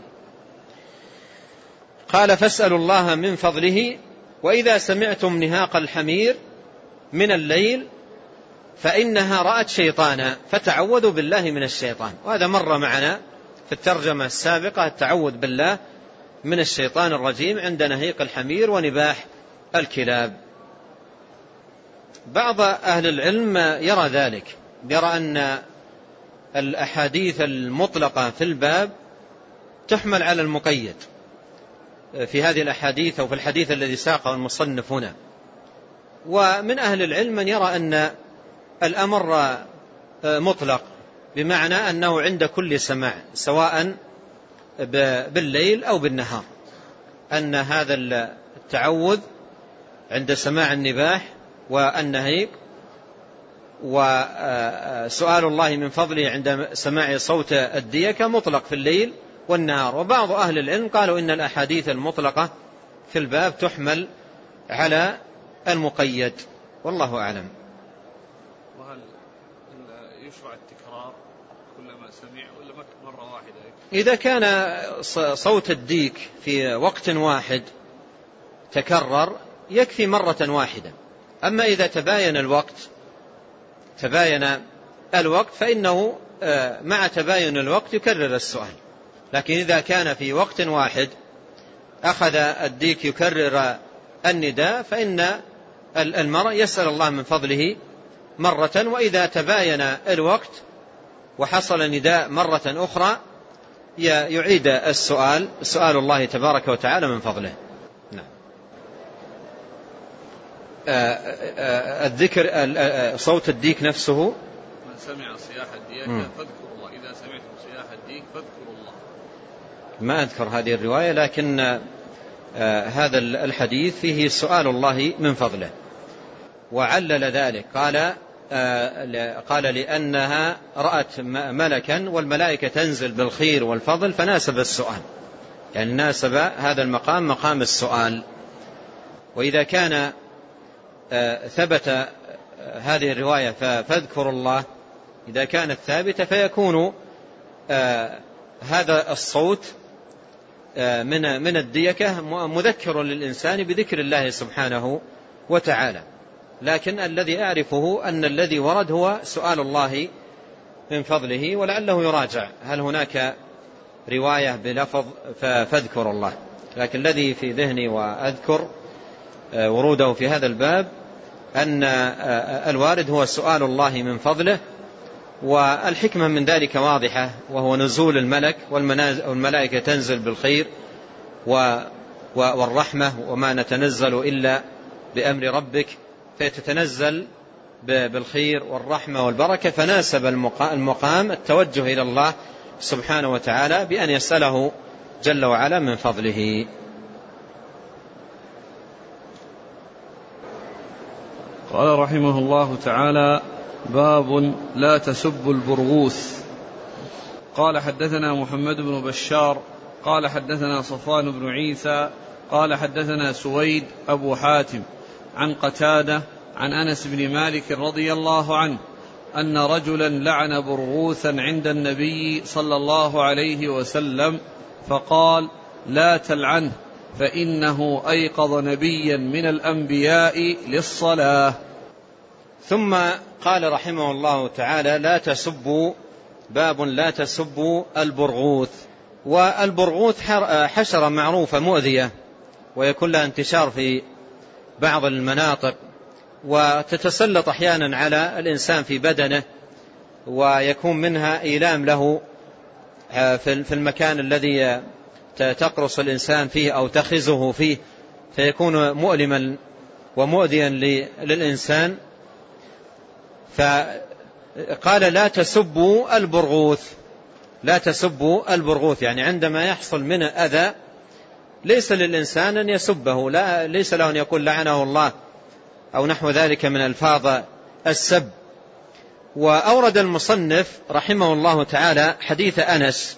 قال: فاسألوا الله من فضله، وإذا سمعتم نهاق الحمير من الليل فإنها رأت شيطانا فتعوذوا بالله من الشيطان. وهذا مر معنا في الترجمة السابقة، التعوذ بالله من الشيطان الرجيم عند نهيق الحمير ونباح الكلاب. بعض أهل العلم يرى ذلك، يرى أن الأحاديث المطلقة في الباب تحمل على المقيد في هذه الأحاديث أو في الحديث الذي ساقه المصنف هنا. ومن أهل العلم من يرى أن الأمر مطلق، بمعنى أنه عند كل سماع سواء بالليل أو بالنهار، أن هذا التعوذ عند سماع النباح والنهيق، وسؤال الله من فضله عند سماع صوت الديكة مطلق في الليل والنهار. وبعض أهل العلم قالوا إن الأحاديث المطلقة في الباب تحمل على المقيد، والله أعلم. وهل يشرع التكرار كلما سمع ولا مرة واحدة؟ إذا كان صوت الديك في وقت واحد تكرر يكفي مرة واحدة. أما إذا تباين الوقت فإنه مع تباين الوقت يكرر السؤال. لكن إذا كان في وقت واحد أخذ الديك يكرر النداء فإن المرء يسأل الله من فضله مرة، وإذا تباين الوقت وحصل نداء مرة أخرى يعيد سؤال الله تبارك وتعالى من فضله. نعم. الذكر صوت الديك نفسه، من سمع صياح الديك فاذكروا الله، إذا سمعتم صياح الديك فاذكروا الله. ما أذكر هذه الرواية، لكن هذا الحديث فيه سؤال الله من فضله، وعلل ذلك قال لأنها رأت ملكا والملائكة تنزل بالخير والفضل فناسب السؤال، يعني ناسب هذا المقام مقام السؤال. وإذا كان ثبت هذه الرواية فاذكروا الله، إذا كانت ثابتة فيكون هذا الصوت من الديكة مذكر للإنسان بذكر الله سبحانه وتعالى. لكن الذي أعرفه أن الذي ورد هو سؤال الله من فضله، ولعله يراجع هل هناك رواية بلفظ فاذكروا الله. لكن الذي في ذهني وأذكر وروده في هذا الباب أن الوارد هو سؤال الله من فضله، والحكمة من ذلك واضحة، وهو نزول الملك والملائكة تنزل بالخير والرحمة، وما نتنزل إلا بأمر ربك، فيتتنزل بالخير والرحمة والبركة، فناسب المقام التوجه إلى الله سبحانه وتعالى بأن يسأله جل وعلا من فضله. قال رحمه الله تعالى: باب لا تسبوا البرغوث. قال حدثنا محمد بن بشار قال حدثنا صفوان بن عيسى قال حدثنا سويد أبو حاتم عن قتادة عن أنس بن مالك رضي الله عنه أن رجلا لعن برغوثا عند النبي صلى الله عليه وسلم فقال: لا تلعنه فإنه أيقظ نبيا من الأنبياء للصلاة. ثم قال رحمه الله تعالى: لا تسبوا، باب لا تسبوا البرغوث. والبرغوث حشرة معروفة مؤذية، ويكون لها انتشار في بعض المناطق، وتتسلط أحيانا على الإنسان في بدنه، ويكون منها إيلام له في المكان الذي تقرص الإنسان فيه أو تخزه فيه، فيكون مؤلما ومؤذيا للإنسان. فقال: لا تسبوا البرغوث، لا تسبوا البرغوث، يعني عندما يحصل منه أذى ليس للإنسان أن يسبه، ليس له أن يقول لعنه الله أو نحو ذلك من ألفاظ السب. وأورد المصنف رحمه الله تعالى حديث أنس،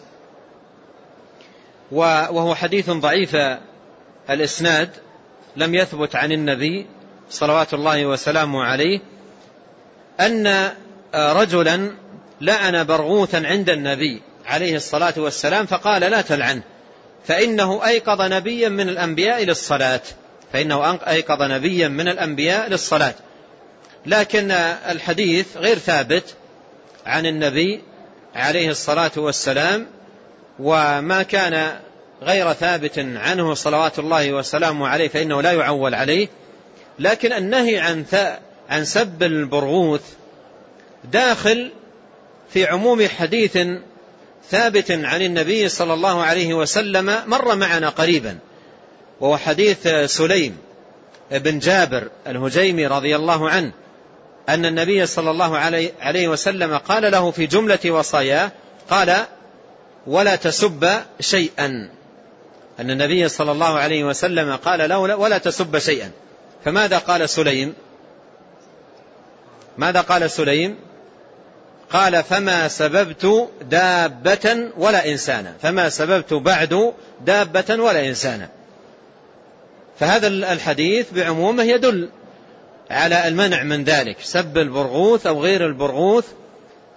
وهو حديث ضعيف الإسناد، لم يثبت عن النبي صلوات الله وسلامه عليه أن رجلا لعن برغوثا عند النبي عليه الصلاة والسلام فقال: لا تلعنه فإنه أيقظ نبيا من الأنبياء للصلاة، فإنه أيقظ نبيا من الأنبياء للصلاة. لكن الحديث غير ثابت عن النبي عليه الصلاة والسلام، وما كان غير ثابت عنه صلوات الله وسلامه عليه فإنه لا يعول عليه. لكن النهي عن سب البرغوث داخل في عموم حديث ثابت عن النبي صلى الله عليه وسلم مر معنا قريبا، وهو حديث سليم بن جابر الهجيمي رضي الله عنه أن النبي صلى الله عليه وسلم قال له في جملة وصاياه، قال: ولا تسب شيئا. أن النبي صلى الله عليه وسلم قال له: ولا تسب شيئا. فماذا قال سليم؟ ماذا قال سليم؟ قال: فما سببت دابة ولا إنسانا، فما سببت بعد دابة ولا إنسانا. فهذا الحديث بعمومه يدل على المنع من ذلك، سب البرغوث أو غير البرغوث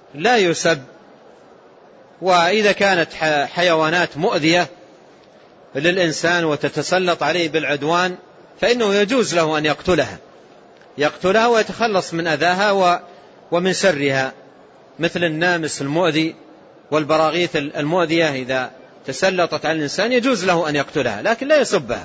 لا يسب. وإذا كانت حيوانات مؤذية للإنسان وتتسلط عليه بالعدوان فإنه يجوز له أن يقتلها ويتخلص من أذاها ومن شرها، مثل النامس المؤذي والبراغيث المؤذية إذا تسلطت على الإنسان يجوز له أن يقتلها، لكن لا يسبها.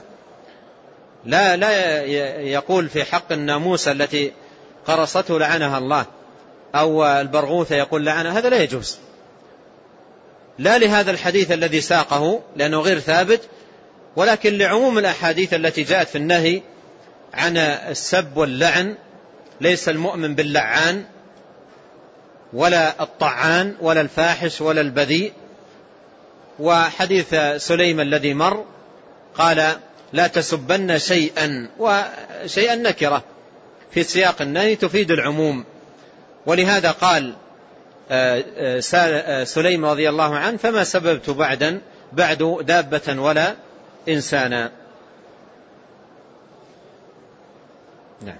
لا يقول في حق الناموسة التي قرصته لعنها الله، أو البرغوثة يقول لعنها، هذا لا يجوز، لا لهذا الحديث الذي ساقه لأنه غير ثابت، ولكن لعموم الأحاديث التي جاءت في النهي عن السب واللعن. ليس المؤمن باللعان ولا الطعان ولا الفاحش ولا البذيء. وحديث سليم الذي مر قال لا تسبن شيئا، وشيئا نكرة في سياق النهي تفيد العموم، ولهذا قال سليم رضي الله عنه فما سببت بعد دابة ولا إنسانا. نعم.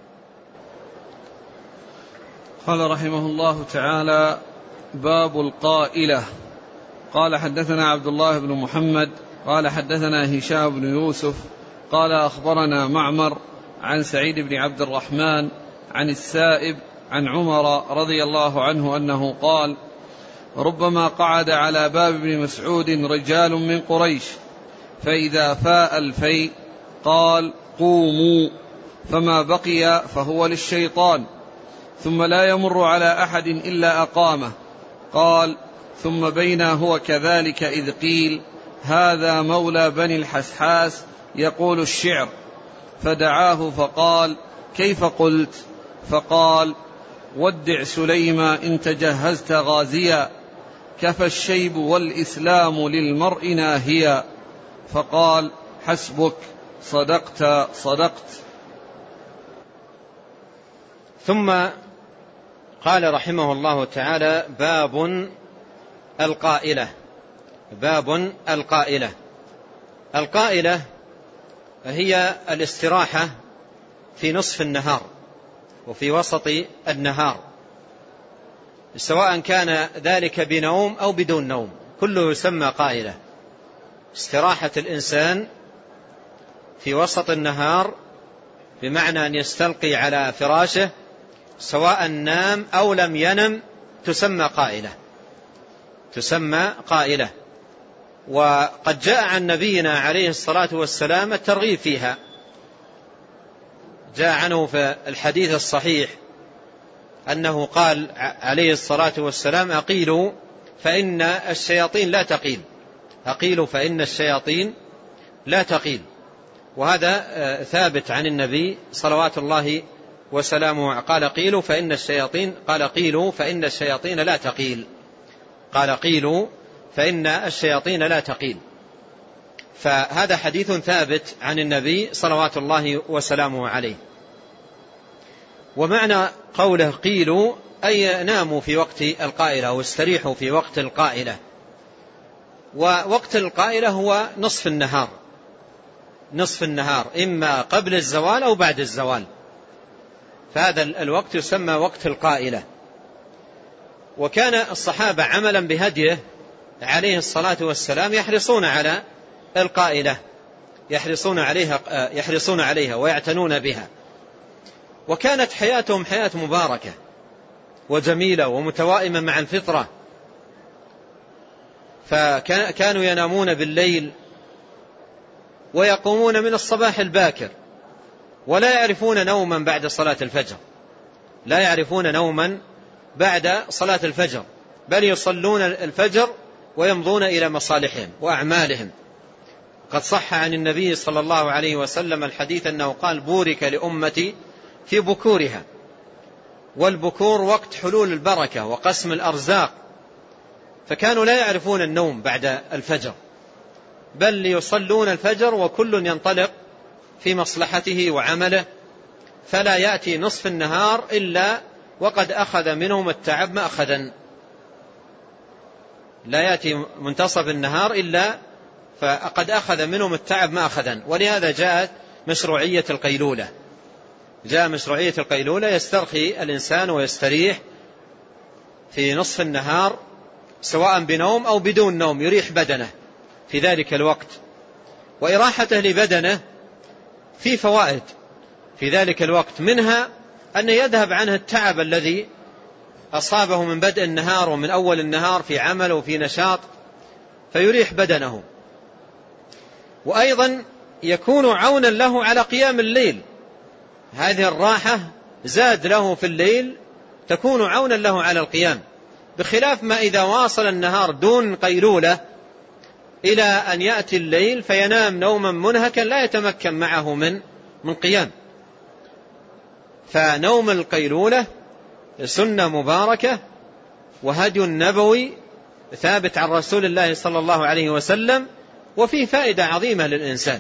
قال رحمه الله تعالى باب القائلة. قال حدثنا عبد الله بن محمد قال حدثنا هشام بن يوسف قال أخبرنا معمر عن سعيد بن عبد الرحمن عن السائب عن عمر رضي الله عنه أنه قال ربما قعد على باب ابن مسعود رجال من قريش فإذا فاء الفيء قال قوموا، فما بقي فهو للشيطان، ثم لا يمر على أحد إلا أقامه. قال ثم بينا هو كذلك إذ قيل هذا مولى بني الحسحاس يقول الشعر، فدعاه فقال كيف قلت؟ فقال ودع سليما إن تجهزت غازيا، كفى الشيب والإسلام للمرء ناهيا. فقال حسبك صدقت. ثم قال رحمه الله تعالى باب القائلة. باب القائلة. القائلة هي الاستراحة في نصف النهار وفي وسط النهار، سواء كان ذلك بنوم أو بدون نوم، كله يسمى قائلة. استراحة الإنسان في وسط النهار بمعنى أن يستلقي على فراشه سواء نام أو لم ينم تسمى قائلة. وقد جاء عن نبينا عليه الصلاة والسلام الترغيب فيها، جاء عنه في الحديث الصحيح أنه قال عليه الصلاة والسلام أقيلوا فإن الشياطين لا تقيل. وهذا ثابت عن النبي صلوات الله وسلامه، قال قيلوا فإن الشياطين لا تقيل، قال قيلوا فإن الشياطين لا تقيل. فهذا حديث ثابت عن النبي صلوات الله وسلامه عليه. ومعنى قوله قيلوا أي ناموا في وقت القائلة أو استريحوا في وقت القائلة. ووقت القائلة هو نصف النهار إما قبل الزوال أو بعد الزوال، فهذا الوقت يسمى وقت القائلة. وكان الصحابة عملا بهديه عليه الصلاة والسلام يحرصون على القائلة، يحرصون عليها ويعتنون بها. وكانت حياتهم حياة مباركة وجميلة ومتوائمة مع الفطرة، فكانوا ينامون بالليل ويقومون من الصباح الباكر، ولا يعرفون نوما بعد صلاة الفجر، بل يصلون الفجر ويمضون إلى مصالحهم وأعمالهم. قد صح عن النبي صلى الله عليه وسلم الحديث أنه قال بورك لأمتي في بكورها، والبكور وقت حلول البركة وقسم الأرزاق، فكانوا لا يعرفون النوم بعد الفجر، بل يصلون الفجر وكل ينطلق في مصلحته وعمله، فلا يأتي نصف النهار إلا وقد أخذ منهم التعب مأخذا، لا يأتي منتصف النهار إلا فقد أخذ منهم التعب مأخذا. ولهذا جاءت مشروعية القيلولة، يسترخي الإنسان ويستريح في نصف النهار سواء بنوم أو بدون نوم يريح بدنه في ذلك الوقت، وإراحته لبدنه في فوائد في ذلك الوقت، منها أن يذهب عنه التعب الذي أصابه من بدء النهار ومن أول النهار في عمل وفي نشاط، فيريح بدنه. وأيضا يكون عونا له على قيام الليل، هذه الراحة زاد له في الليل تكون عونا له على القيام، بخلاف ما إذا واصل النهار دون قيلولة إلى أن يأتي الليل فينام نوما منهكا لا يتمكن معه من قيام. فنوم القيلولة سنة مباركة وهدي نبوي ثابت عن رسول الله صلى الله عليه وسلم، وفيه فائدة عظيمة للإنسان.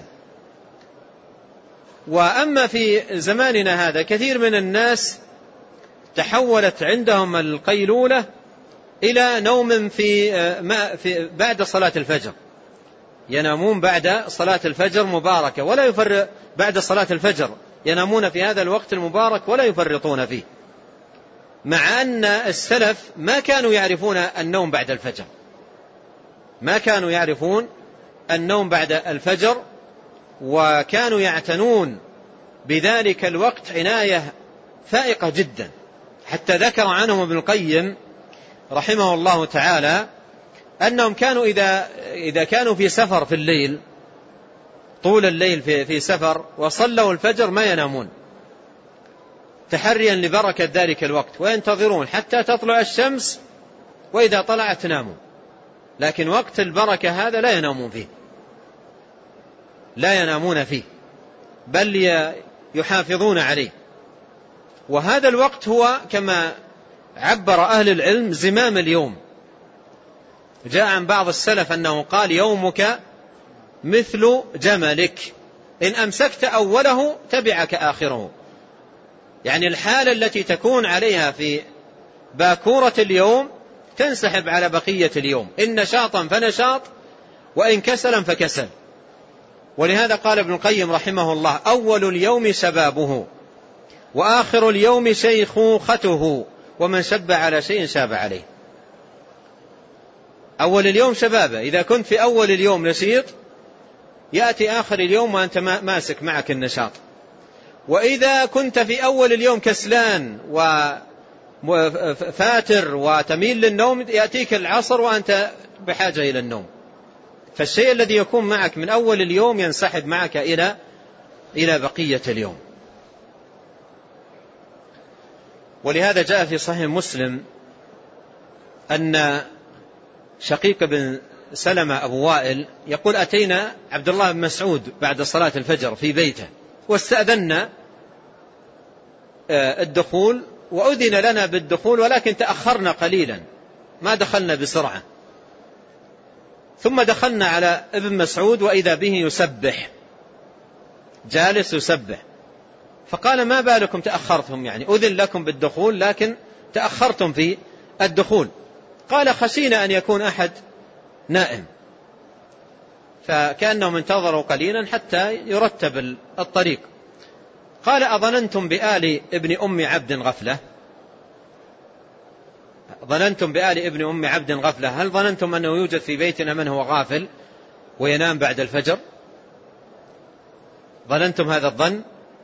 وأما في زماننا هذا كثير من الناس تحولت عندهم القيلولة إلى نوم في بعد صلاة الفجر، ينامون بعد صلاة الفجر مباركة ولا يفرق، بعد صلاة الفجر ينامون في هذا الوقت المبارك ولا يفرطون فيه، مع أن السلف ما كانوا يعرفون النوم بعد الفجر، ما كانوا يعرفون النوم بعد الفجر، وكانوا يعتنون بذلك الوقت عناية فائقة جدا، حتى ذكر عنهم ابن القيم رحمه الله تعالى أنهم كانوا إذا كانوا في سفر في الليل طول الليل في سفر وصلوا الفجر ما ينامون تحريا لبركة ذلك الوقت، وينتظرون حتى تطلع الشمس وإذا طلعت ناموا، لكن وقت البركة هذا لا ينامون فيه، لا ينامون فيه بل يحافظون عليه. وهذا الوقت هو كما عبر أهل العلم زمام اليوم. جاء عن بعض السلف أنه قال يومك مثل جملك إن أمسكت أوله تبعك آخره، يعني الحالة التي تكون عليها في باكورة اليوم تنسحب على بقية اليوم، إن نشاطا فنشاط وإن كسلا فكسل. ولهذا قال ابن القيم رحمه الله أول اليوم شبابه وآخر اليوم شيخوخته ومن شب على شيء شاب عليه. أول اليوم شبابه، إذا كنت في أول اليوم نشيط يأتي آخر اليوم وأنت ماسك معك النشاط، وإذا كنت في أول اليوم كسلان وفاتر وتميل للنوم يأتيك العصر وأنت بحاجة إلى النوم. فالشيء الذي يكون معك من أول اليوم ينسحب معك إلى بقية اليوم. ولهذا جاء في صحيح مسلم أن شقيق بن سلمة أبو وائل يقول أتينا عبد الله بن مسعود بعد صلاة الفجر في بيته واستأذنا الدخول وأذن لنا بالدخول ولكن تأخرنا قليلا ما دخلنا بسرعة، ثم دخلنا على ابن مسعود وإذا به يسبح جالس يسبح، فقال ما بالكم تأخرتم، يعني أذن لكم بالدخول لكن تأخرتم في الدخول. قال خشينا أن يكون أحد نائم، فكأنهم انتظروا قليلا حتى يرتب الطريق. قال أظننتم بآل ابن أم عبد غفلة، ظننتم بآل ابن أم عبد غفلة، هل ظننتم أنه يوجد في بيتنا من هو غافل وينام بعد الفجر؟ ظننتم هذا الظن؟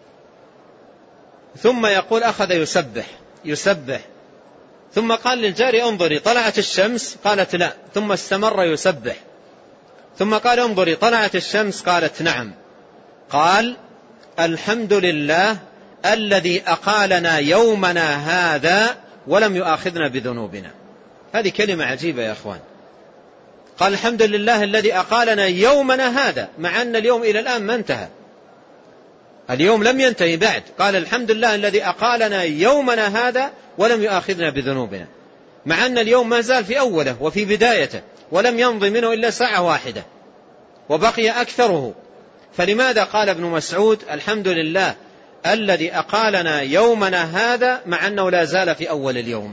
ثم يقول أخذ يسبح ثم قال للجاري انظري طلعت الشمس، قالت لا، ثم استمر يسبح ثم قال انظري طلعت الشمس، قالت نعم. قال الحمد لله الذي أقالنا يومنا هذا ولم يؤاخذنا بذنوبنا. هذه كلمة عجيبة يا أخوان. قال الحمد لله الذي أقالنا يومنا هذا، مع أن اليوم إلى الآن ما انتهى، اليوم لم ينتهي بعد. قال الحمد لله الذي أقالنا يومنا هذا ولم يؤاخذنا بذنوبنا، مع أن اليوم ما زال في أوله وفي بدايته ولم يمضي منه إلا ساعة واحدة وبقي أكثره. فلماذا قال ابن مسعود الحمد لله الذي أقالنا يومنا هذا مع أنه لا زال في أول اليوم؟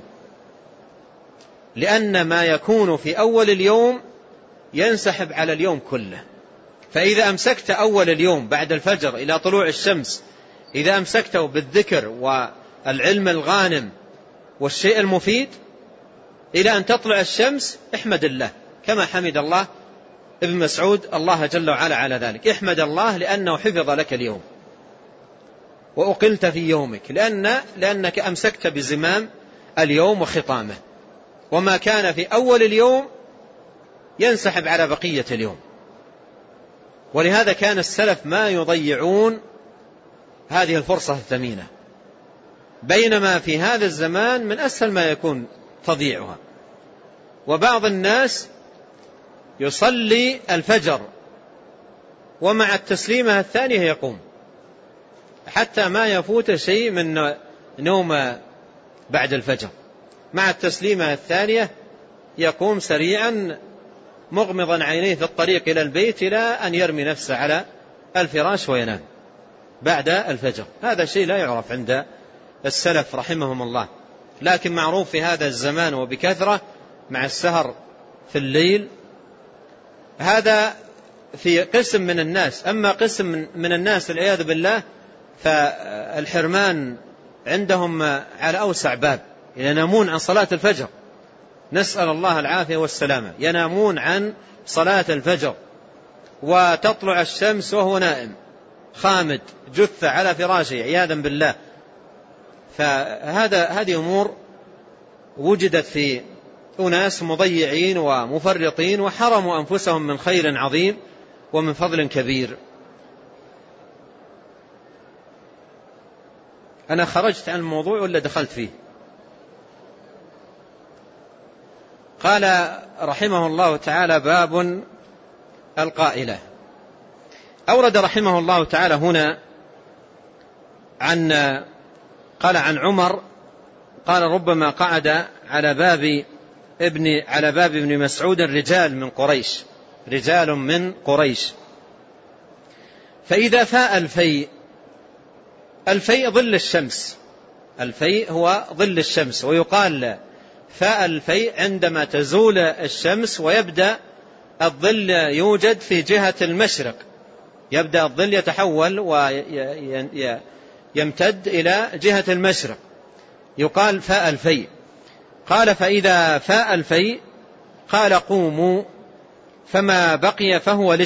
لأن ما يكون في أول اليوم ينسحب على اليوم كله. فإذا أمسكت أول اليوم بعد الفجر إلى طلوع الشمس، إذا أمسكته بالذكر والعلم الغانم والشيء المفيد إلى أن تطلع الشمس احمد الله، كما حمد الله ابن مسعود الله جل وعلا على ذلك. احمد الله لأنه حفظ لك اليوم وأقلت في يومك، لأنك أمسكت بزمام اليوم وخطامه، وما كان في أول اليوم ينسحب على بقية اليوم. ولهذا كان السلف ما يضيعون هذه الفرصة الثمينة، بينما في هذا الزمان من أسهل ما يكون تضييعها. وبعض الناس يصلي الفجر ومع التسليمة الثانية يقوم، حتى ما يفوت شيء من نوم بعد الفجر، مع التسليمة الثانية يقوم سريعا مغمضا عينيه في الطريق إلى البيت إلى أن يرمي نفسه على الفراش وينام بعد الفجر. هذا شيء لا يعرف عند السلف رحمهم الله، لكن معروف في هذا الزمان وبكثرة مع السهر في الليل. هذا في قسم من الناس. أما قسم من الناس العياذ بالله فالحرمان عندهم على أوسع باب، ينامون عن صلاة الفجر، نسأل الله العافية والسلامة، ينامون عن صلاة الفجر، وتطلع الشمس وهو نائم خامد جثة على فراشه عياذا بالله. هذه أمور وجدت في أناس مضيعين ومفرطين وحرموا أنفسهم من خير عظيم ومن فضل كبير. أنا خرجت عن الموضوع ولا دخلت فيه؟ قال رحمه الله تعالى: باب القائلة. أورد رحمه الله تعالى هنا قال عن عمر قال: ربما قعد على باب ابن مسعود رجال من قريش، فإذا فاء الفيء ظل الشمس، الفيء هو ظل الشمس، ويقال فاء الفيء عندما تزول الشمس ويبدأ الظل يوجد في جهة المشرق، يبدأ الظل يتحول ويمتد إلى جهة المشرق، يقال فاء الفيء. قال: فإذا فاء الفيء قال: قوموا فما بقي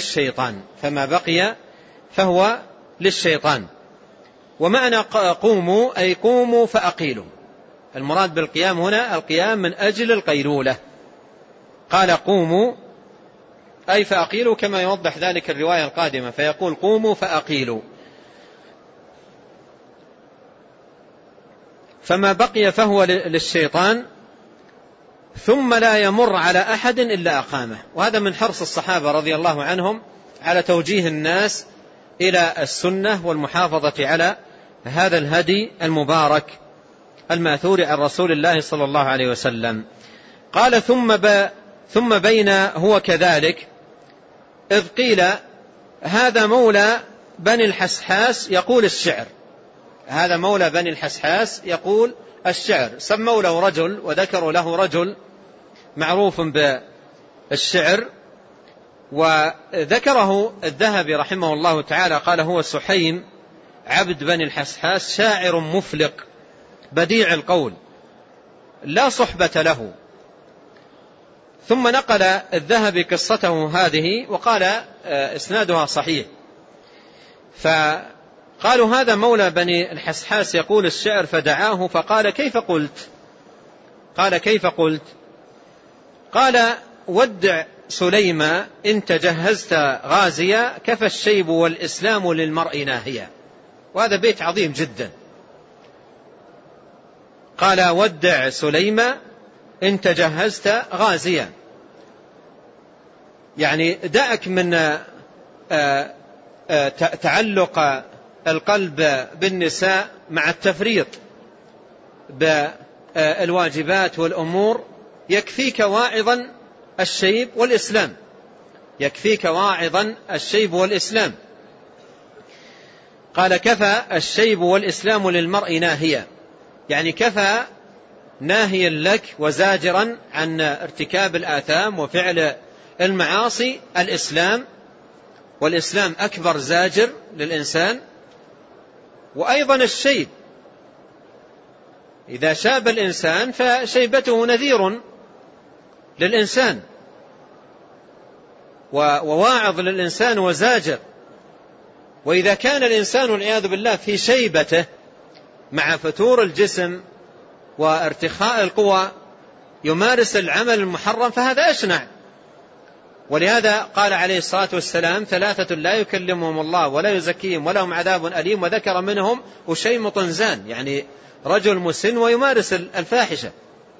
فهو للشيطان. ومعنى قوموا أي قوموا فأقيلوا، المراد بالقيام هنا القيام من أجل القيلولة. قال: قوموا أي فأقيلوا، كما يوضح ذلك الرواية القادمة، فيقول: قوموا فأقيلوا. فما بقي فهو للشيطان، ثم لا يمر على أحد إلا أقامه. وهذا من حرص الصحابة رضي الله عنهم على توجيه الناس إلى السنة والمحافظة على هذا الهدي المبارك الماثور عن رسول الله صلى الله عليه وسلم. قال: ثم بين هو كذلك إذ قيل: هذا مولى بني الحسحاس يقول الشعر. هذا مولى بني الحسحاس يقول الشعر، سموا له رجل وذكروا له رجل معروف بالشعر، وذكره الذهبي رحمه الله تعالى قال: هو سحيم عبد بني الحسحاس، شاعر مفلق بديع القول لا صحبة له. ثم نقل الذهبي قصته هذه وقال إسنادها صحيح. فقالوا: هذا مولى بني الحسحاس يقول الشعر، فدعاه فقال: كيف قلت؟ قال: كيف قلت؟ قال: ودع سليما إن تجهزت غازيا، كفى الشيب والإسلام للمرء ناهيا. وهذا بيت عظيم جدا. قال: ودع سليما إن تجهزت غازيا، يعني دعك من تعلق القلب بالنساء مع التفريط بالواجبات والأمور، يكفيك واعظا الشيب والإسلام، يكفيك واعظا الشيب والإسلام. قال: كفى الشيب والإسلام للمرء ناهيا، يعني كفى ناهيا لك وزاجرا عن ارتكاب الآثام وفعل المعاصي الإسلام، والإسلام أكبر زاجر للإنسان. وأيضا الشيب، إذا شاب الإنسان فشيبته نذير للإنسان وواعظ للإنسان وزاجر. وإذا كان الإنسان والعياذ بالله في شيبته مع فتور الجسم وارتخاء القوى يمارس العمل المحرم فهذا أشنع. ولهذا قال عليه الصلاة والسلام: 3 لا يكلمهم الله ولا يزكيهم ولهم عذاب أليم، وذكر منهم وشيمط زان، يعني رجل مسن ويمارس الفاحشة.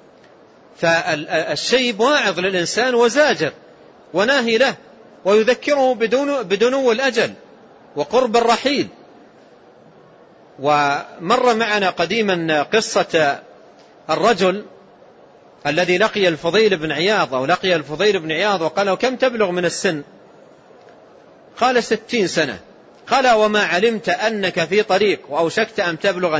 فالشيب واعظ للإنسان وزاجر وناهي له، ويذكره بدنو الأجل وقرب الرحيل. ومر معنا قديما قصة الرجل الذي لقي الفضيل بن عياض وقال له: كم تبلغ من السن؟ قال: 60 سنة. قال: وما علمت أنك في طريق وأوشكت أن تبلغ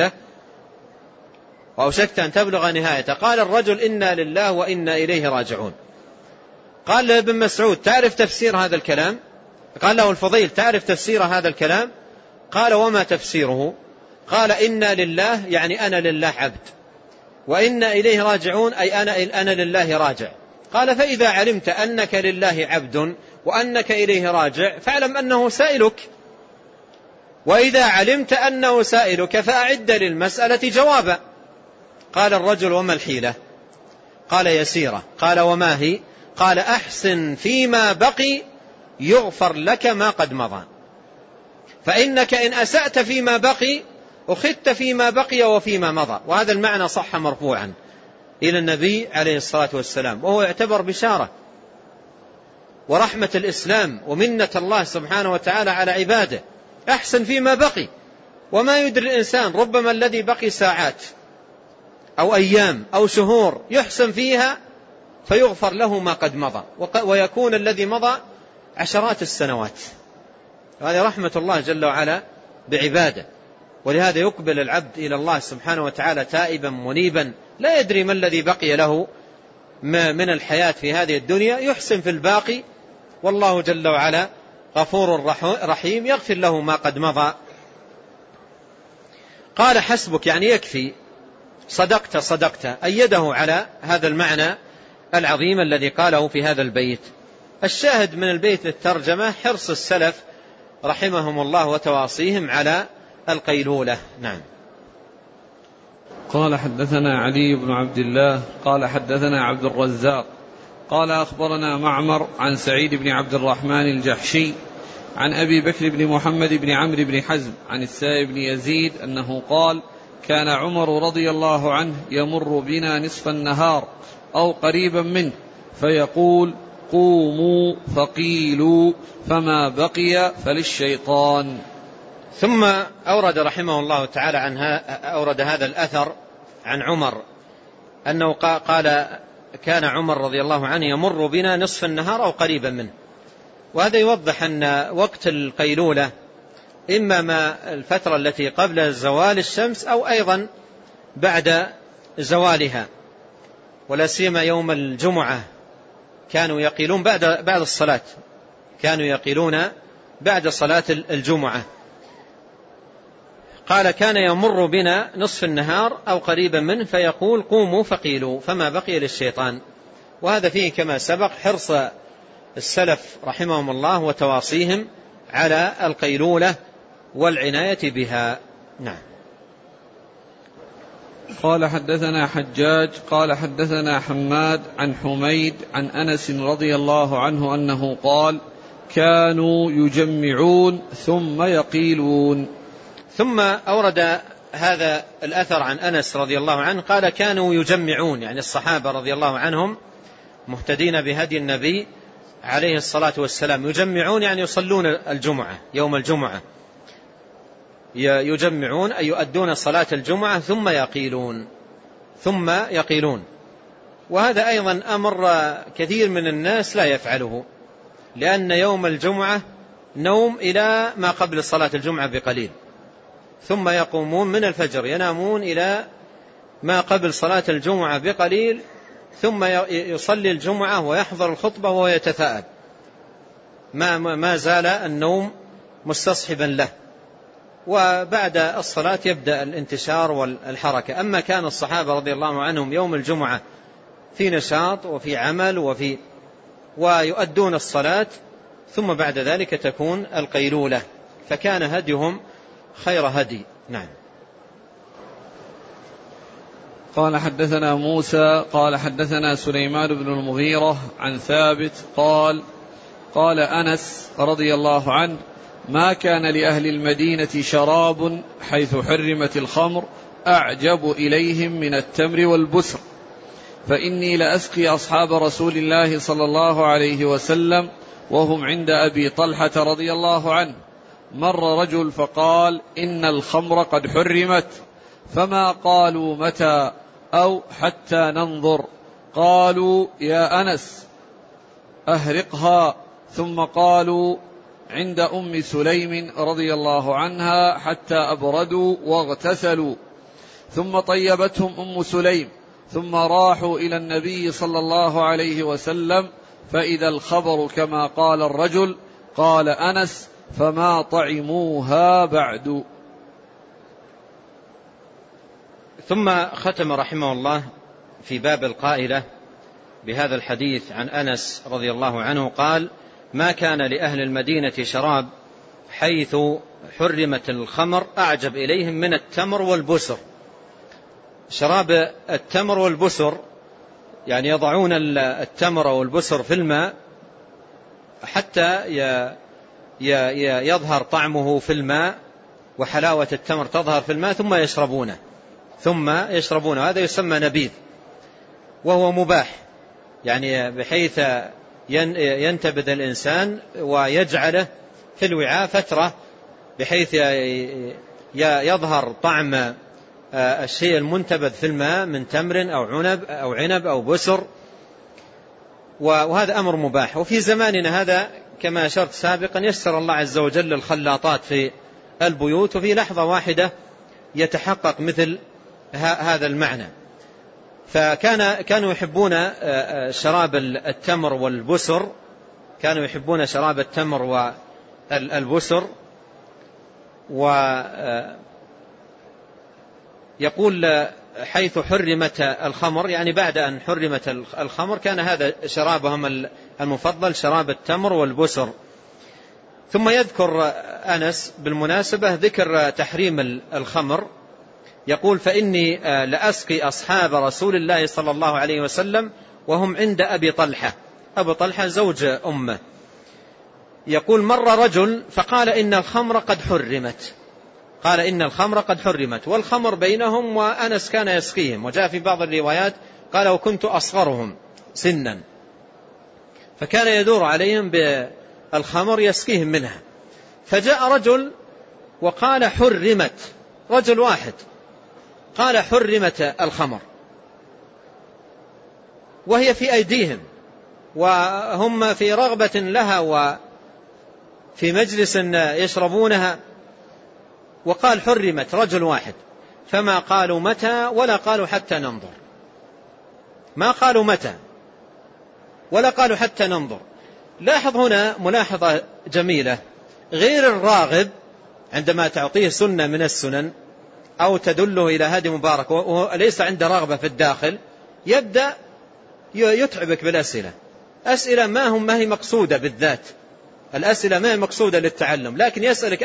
نهايته؟ قال الرجل: إنا لله وإنا إليه راجعون. قال له ابن مسعود: تعرف تفسير هذا الكلام؟ قال له الفضيل: تعرف تفسير هذا الكلام؟ قال: وما تفسيره؟ قال: إنا لله يعني أنا لله عبد، وإنا إليه راجعون أي أنا لله راجع. قال: فإذا علمت أنك لله عبد وأنك إليه راجع فاعلم أنه سائلك، وإذا علمت أنه سائلك فأعد للمسألة جوابا. قال الرجل: وما الحيلة؟ قال: يسيرة. قال: وما هي؟ قال: أحسن فيما بقي يغفر لك ما قد مضى، فإنك إن أسأت فيما بقي أخذت فيما بقي وفيما مضى. وهذا المعنى صح مرفوعا إلى النبي عليه الصلاة والسلام، وهو يعتبر بشارة ورحمة الإسلام ومنة الله سبحانه وتعالى على عباده. أحسن فيما بقي، وما يدري الإنسان ربما الذي بقي ساعات أو أيام أو شهور يحسن فيها فيغفر له ما قد مضى، ويكون الذي مضى عشرات السنوات. هذه رحمة الله جل وعلا بعباده. ولهذا يقبل العبد إلى الله سبحانه وتعالى تائبا منيبا، لا يدري ما الذي بقي له من الحياة في هذه الدنيا، يحسن في الباقي، والله جل وعلا غفور رحيم يغفر له ما قد مضى. قال: حسبك يعني يكفي، صدقت. أيده على هذا المعنى العظيم الذي قاله في هذا البيت. الشاهد من البيت الترجمة حرص السلف رحمهم الله وتواصيهم على القيلولة. نعم. قال: حدثنا علي بن عبد الله قال حدثنا عبد الرزاق قال أخبرنا معمر عن سعيد بن عبد الرحمن الجحشي عن أبي بكر بن محمد بن عمرو بن حزم عن السائب بن يزيد أنه قال: كان عمر رضي الله عنه يمر بنا نصف النهار أو قريبا منه فيقول: قوموا فقيلوا فما بقي فللشيطان. ثم أورد رحمه الله تعالى أورد هذا الأثر عن عمر أنه قال: كان عمر رضي الله عنه يمر بنا نصف النهار أو قريبا منه. وهذا يوضح أن وقت القيلولة إما ما الفترة التي قبل زوال الشمس أو أيضا بعد زوالها، ولا سيما يوم الجمعة كانوا يقيلون بعد الصلاة، كانوا يقيلون بعد صلاة الجمعة. قال: كان يمر بنا نصف النهار أو قريبا منه فيقول: قوموا فقيلوا فما بقي للشيطان. وهذا فيه كما سبق حرص السلف رحمهم الله وتواصيهم على القيلولة والعناية بها. نعم. قال: حدثنا حجاج قال حدثنا حماد عن حميد عن أنس رضي الله عنه أنه قال: كانوا يجمعون ثم يقيلون. ثم أورد هذا الأثر عن أنس رضي الله عنه قال: كانوا يجمعون، يعني الصحابة رضي الله عنهم مهتدين بهدي النبي عليه الصلاة والسلام، يجمعون يعني يصلون الجمعة يوم الجمعة، يجمعون أي يؤدون صلاة الجمعة ثم يقيلون. وهذا أيضا أمر كثير من الناس لا يفعله، لأن يوم الجمعة نوم إلى ما قبل صلاة الجمعة بقليل، ثم يقومون من الفجر ينامون إلى ما قبل صلاة الجمعة بقليل، ثم يصلي الجمعة ويحضر الخطبة وهو يتثاءب، ما زال النوم مستصحبا له، وبعد الصلاة يبدأ الانتشار والحركة. أما كان الصحابة رضي الله عنهم يوم الجمعة في نشاط وفي عمل ويؤدون الصلاة، ثم بعد ذلك تكون القيلولة. فكان هديهم خير هدي. نعم. قال حدثنا موسى قال حدثنا سليمان بن المغيرة عن ثابت قال أنس رضي الله عنه: ما كان لأهل المدينة شراب حيث حرمت الخمر أعجب إليهم من التمر والبسر، فإني لأسقي أصحاب رسول الله صلى الله عليه وسلم وهم عند أبي طلحة رضي الله عنه. مر رجل فقال: إن الخمر قد حرمت، فما قالوا متى أو حتى ننظر. قالوا: يا أنس أهرقها. ثم قالوا: عند أم سليم رضي الله عنها حتى أبردوا واغتسلوا. ثم طيبتهم أم سليم، ثم راحوا إلى النبي صلى الله عليه وسلم، فإذا الخبر كما قال الرجل. قال أنس: فما طعموها بعد. ثم ختم رحمه الله في باب القائلة بهذا الحديث عن أنس رضي الله عنه قال: ما كان لأهل المدينة شراب حيث حرمت الخمر أعجب إليهم من التمر والبسر. شراب التمر والبسر يعني يضعون التمر والبسر في الماء حتى يظهر طعمه في الماء وحلاوة التمر تظهر في الماء ثم يشربونه. هذا يسمى نبيذ، وهو مباح، يعني بحيث ينتبذ الإنسان ويجعله في الوعاء فترة بحيث يظهر طعم الشيء المنتبذ في الماء من تمر أو عنب أو بسر، وهذا أمر مباح. وفي زماننا هذا كما أشرت سابقا يسر الله عز وجل الخلاطات في البيوت، وفي لحظة واحدة يتحقق مثل هذا المعنى. فكانوا يحبون شراب التمر والبسر، كانوا يحبون شراب التمر والبسر. ويقول حيث حرمت الخمر، يعني بعد أن حرمت الخمر كان هذا شرابهم المفضل، شراب التمر والبسر. ثم يذكر أنس بالمناسبة ذكر تحريم الخمر، يقول: فإني لأسقي أصحاب رسول الله صلى الله عليه وسلم وهم عند أبي طلحة. أبو طلحة زوج أمه. يقول: مر رجل فقال: إن الخمر قد حرمت. قال: إن الخمر قد حرمت، والخمر بينهم وأنس كان يسقيهم. وجاء في بعض الروايات قال: وكنت أصغرهم سنا، فكان يدور عليهم بالخمر يسقيهم منها. فجاء رجل وقال: حرمت، رجل واحد قال: حرمت الخمر، وهي في أيديهم وهم في رغبة لها وفي مجلس يشربونها، وقال: حرمت، رجل واحد. فما قالوا متى ولا قالوا حتى ننظر. ما قالوا متى ولا قالوا حتى ننظر. لاحظ هنا ملاحظة جميلة: غير الراغب عندما تعطيه سنة من السنن أو تدله إلى هدي مبارك وليس عنده رغبة في الداخل، يبدأ يتعبك بالأسئلة. أسئلة ما هي مقصودة بالذات، الأسئلة ما هي مقصودة للتعلم، لكن يسألك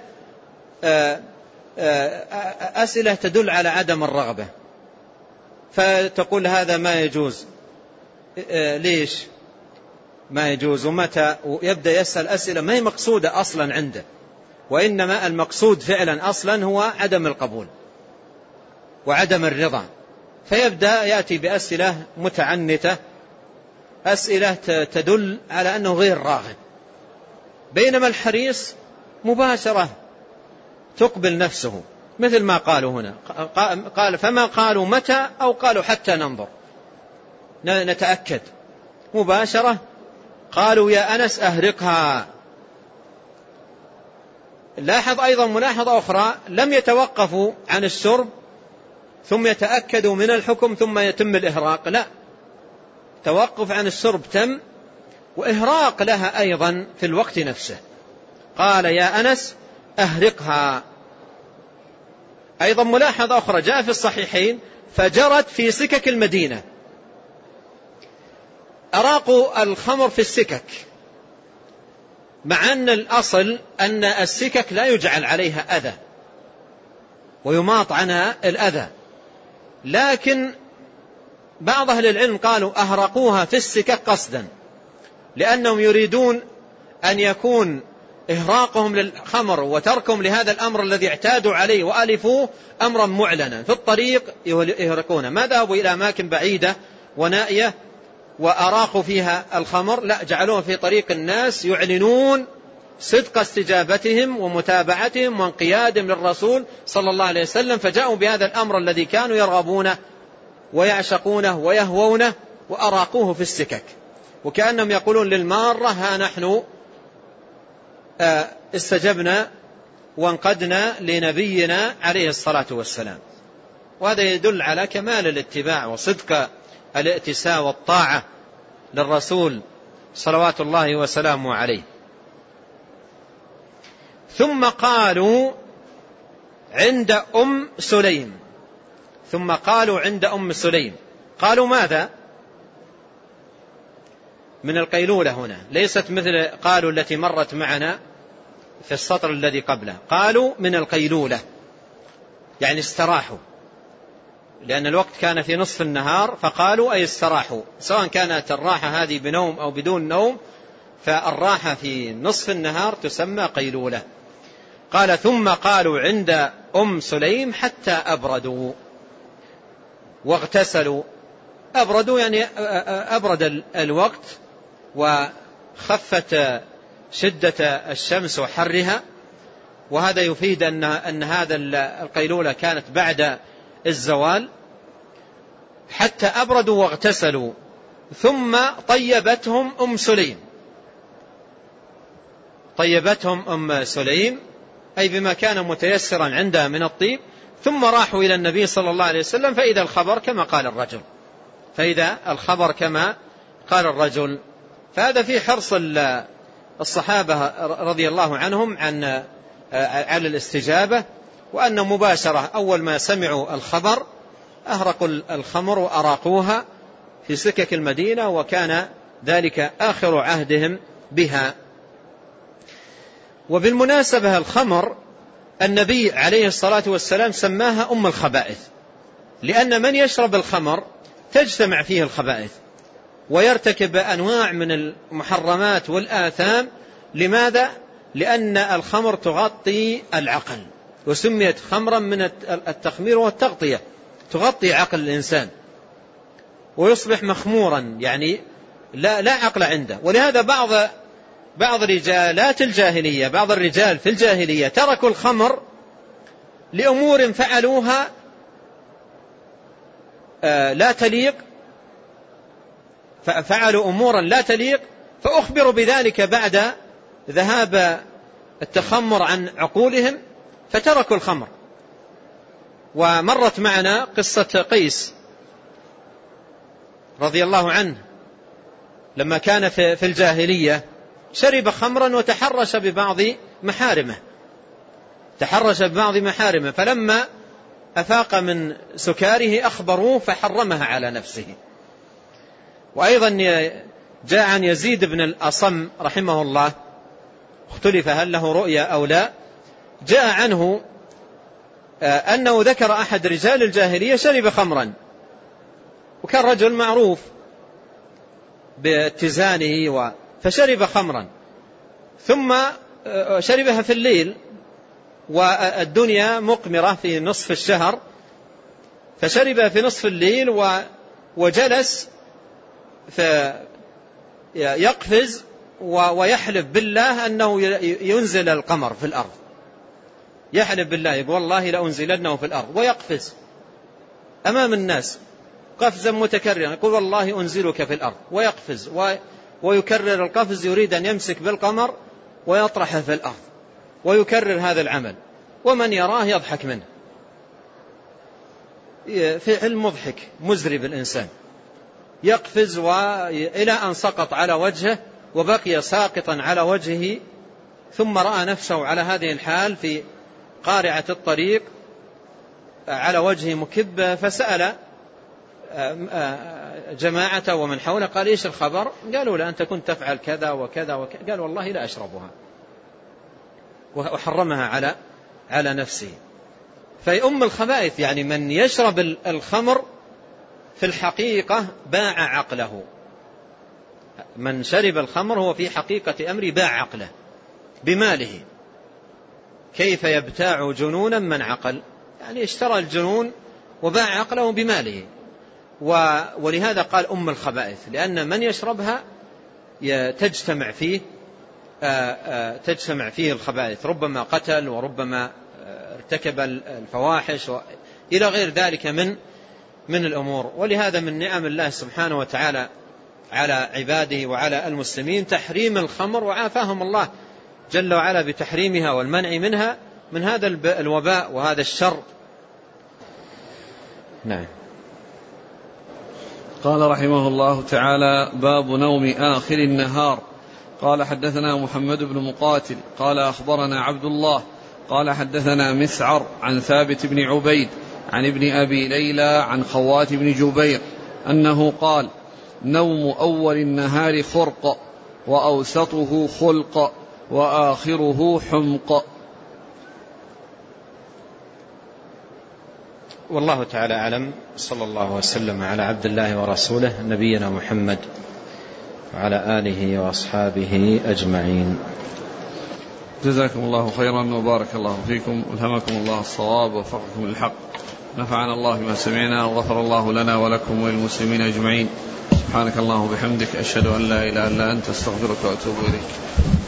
أسئلة تدل على عدم الرغبة، فتقول هذا ما يجوز، ليش ما يجوز ومتى، ويبدأ يسأل أسئلة ما هي مقصودة أصلا عنده، وإنما المقصود فعلا أصلا هو عدم القبول وعدم الرضا. فيبدأ يأتي بأسئلة متعنتة، أسئلة تدل على أنه غير راغب، بينما الحريص مباشرة تقبل نفسه، مثل ما قالوا هنا. قال: فما قالوا متى أو قالوا حتى ننظر، نتأكد. مباشرة قالوا: يا أنس أهرقها. لاحظ أيضا ملاحظة أخرى: لم يتوقفوا عن الشرب ثم يتأكدوا من الحكم ثم يتم الإهراق، لا، توقف عن الشرب تم وإهراق لها أيضا في الوقت نفسه. قال: يا أنس أهرقها. أيضا ملاحظة أخرى جاء في الصحيحين: فجرت في سكك المدينة. أراقوا الخمر في السكك، مع أن الأصل أن السكك لا يجعل عليها أذى ويماط عنها الأذى، لكن بعض أهل العلم قالوا أهرقوها في السكك قصدا، لأنهم يريدون أن يكون إهراقهم للخمر وتركهم لهذا الأمر الذي اعتادوا عليه وألفوه أمرا معلنا في الطريق يهرقونه، ما ذهبوا إلى أماكن بعيدة ونائية وأراقوا فيها الخمر، لا، جعلوها في طريق الناس يعلنون صدق استجابتهم ومتابعتهم وانقيادهم للرسول صلى الله عليه وسلم، فجاءوا بهذا الأمر الذي كانوا يرغبونه ويعشقونه ويهوونه وأراقوه في السكك، وكأنهم يقولون للمارة ها نحن استجبنا وانقدنا لنبينا عليه الصلاة والسلام. وهذا يدل على كمال الاتباع وصدق الائتساء والطاعة للرسول صلوات الله وسلامه عليه. ثم قالوا عند أم سليم، ثم قالوا عند أم سليم، قالوا ماذا؟ من القيلولة هنا، ليست مثل قالوا التي مرت معنا في السطر الذي قبله، قالوا من القيلولة يعني استراحوا، لأن الوقت كان في نصف النهار، فقالوا أي استراحوا، سواء كانت الراحة هذه بنوم أو بدون نوم، فالراحة في نصف النهار تسمى قيلولة. قال ثم قالوا عند أم سليم حتى أبردوا واغتسلوا. أبردوا يعني أبرد الوقت وخفت شدة الشمس وحرها، وهذا يفيد أن هذا القيلولة كانت بعد الزوال. حتى أبردوا واغتسلوا ثم طيبتهم أم سليم، طيبتهم أم سليم أي بما كان متيسرا عندها من الطيب، ثم راحوا إلى النبي صلى الله عليه وسلم فإذا الخبر كما قال الرجل، فإذا الخبر كما قال الرجل. فهذا في حرص الصحابة رضي الله عنهم على الاستجابة، وأن مباشرة أول ما سمعوا الخبر أهرقوا الخمر وأراقوها في سكك المدينة، وكان ذلك آخر عهدهم بها. وبالمناسبة الخمر النبي عليه الصلاة والسلام سماها أم الخبائث، لأن من يشرب الخمر تجتمع فيه الخبائث ويرتكب أنواع من المحرمات والآثام. لماذا؟ لأن الخمر تغطي العقل، وسميت خمرا من التخمير والتغطية، تغطي عقل الإنسان ويصبح مخمورا، يعني لا عقل عنده. ولهذا بعض رجالات الجاهلية، بعض الرجال في الجاهلية تركوا الخمر لأمور فعلوها لا تليق، فعلوا أمورا لا تليق، فأخبروا بذلك بعد ذهاب التخمر عن عقولهم فتركوا الخمر. ومرت معنا قصة قيس رضي الله عنه لما كان في الجاهلية شرب خمرا وتحرش ببعض محارمه، فلما أفاق من سكاره أخبروه فحرمها على نفسه. وأيضا جاء عن يزيد بن الأصم رحمه الله، اختلف هل له رؤيا أو لا، جاء عنه أنه ذكر أحد رجال الجاهلية شرب خمرا، وكان رجل معروف باتزانه فشرب خمرا، ثم شربها في الليل والدنيا مقمرة في نصف الشهر، فشربها في نصف الليل وجلس يقفز ويحلف بالله أنه ينزل القمر في الأرض، يحلف بالله يقول والله لأنزلنه في الأرض، ويقفز أمام الناس قفزا متكررا، يقول والله أنزلك في الأرض، ويقفز ويكرر القفز، يريد أن يمسك بالقمر ويطرحه في الأرض، ويكرر هذا العمل، ومن يراه يضحك منه. فعل مضحك مزري بالإنسان، يقفز إلى أن سقط على وجهه وبقي ساقطا على وجهه، ثم رأى نفسه على هذه الحال في قارعة الطريق على وجهه مكب، فسأل جماعة ومن حوله قال إيش الخبر؟ قالوا لا أنت كنت تفعل كذا وكذا وكذا. قال والله لا أشربها، وحرمها على نفسه. فأم الخبائث يعني من يشرب الخمر في الحقيقة باع عقله. من شرب الخمر هو في حقيقة أمر باع عقله بماله. كيف يبتاع جنونا من عقل؟ يعني اشترى الجنون وباع عقله بماله. ولهذا قال أم الخبائث، لأن من يشربها تجتمع فيه الخبائث، ربما قتل وربما ارتكب الفواحش إلى غير ذلك من الأمور. ولهذا من نعم الله سبحانه وتعالى على عباده وعلى المسلمين تحريم الخمر، وعافاهم الله جل وعلا بتحريمها والمنع منها من هذا الوباء وهذا الشر. نعم. قال رحمه الله تعالى: باب نوم آخر النهار. قال حدثنا محمد بن مقاتل قال أخبرنا عبد الله قال حدثنا مسعر عن ثابت بن عبيد عن ابن أبي ليلى عن خوات بن جبير أنه قال: نوم أول النهار خرق، وأوسطه خلق، وآخره حمق. والله تعالى أعلم. صلى الله وسلم على عبد الله ورسوله نبينا محمد وعلى آله وأصحابه أجمعين. جزاكم الله خيرا وبارك الله فيكم، ألهمكم الله الصواب ووفقكم للحق، نفعنا الله بما سمعنا وغفر الله لنا ولكم وللمسلمين أجمعين. سبحانك اللهم وبحمدك، أشهد أن لا إله إلا أنت، أستغفرك وأتوب إليك.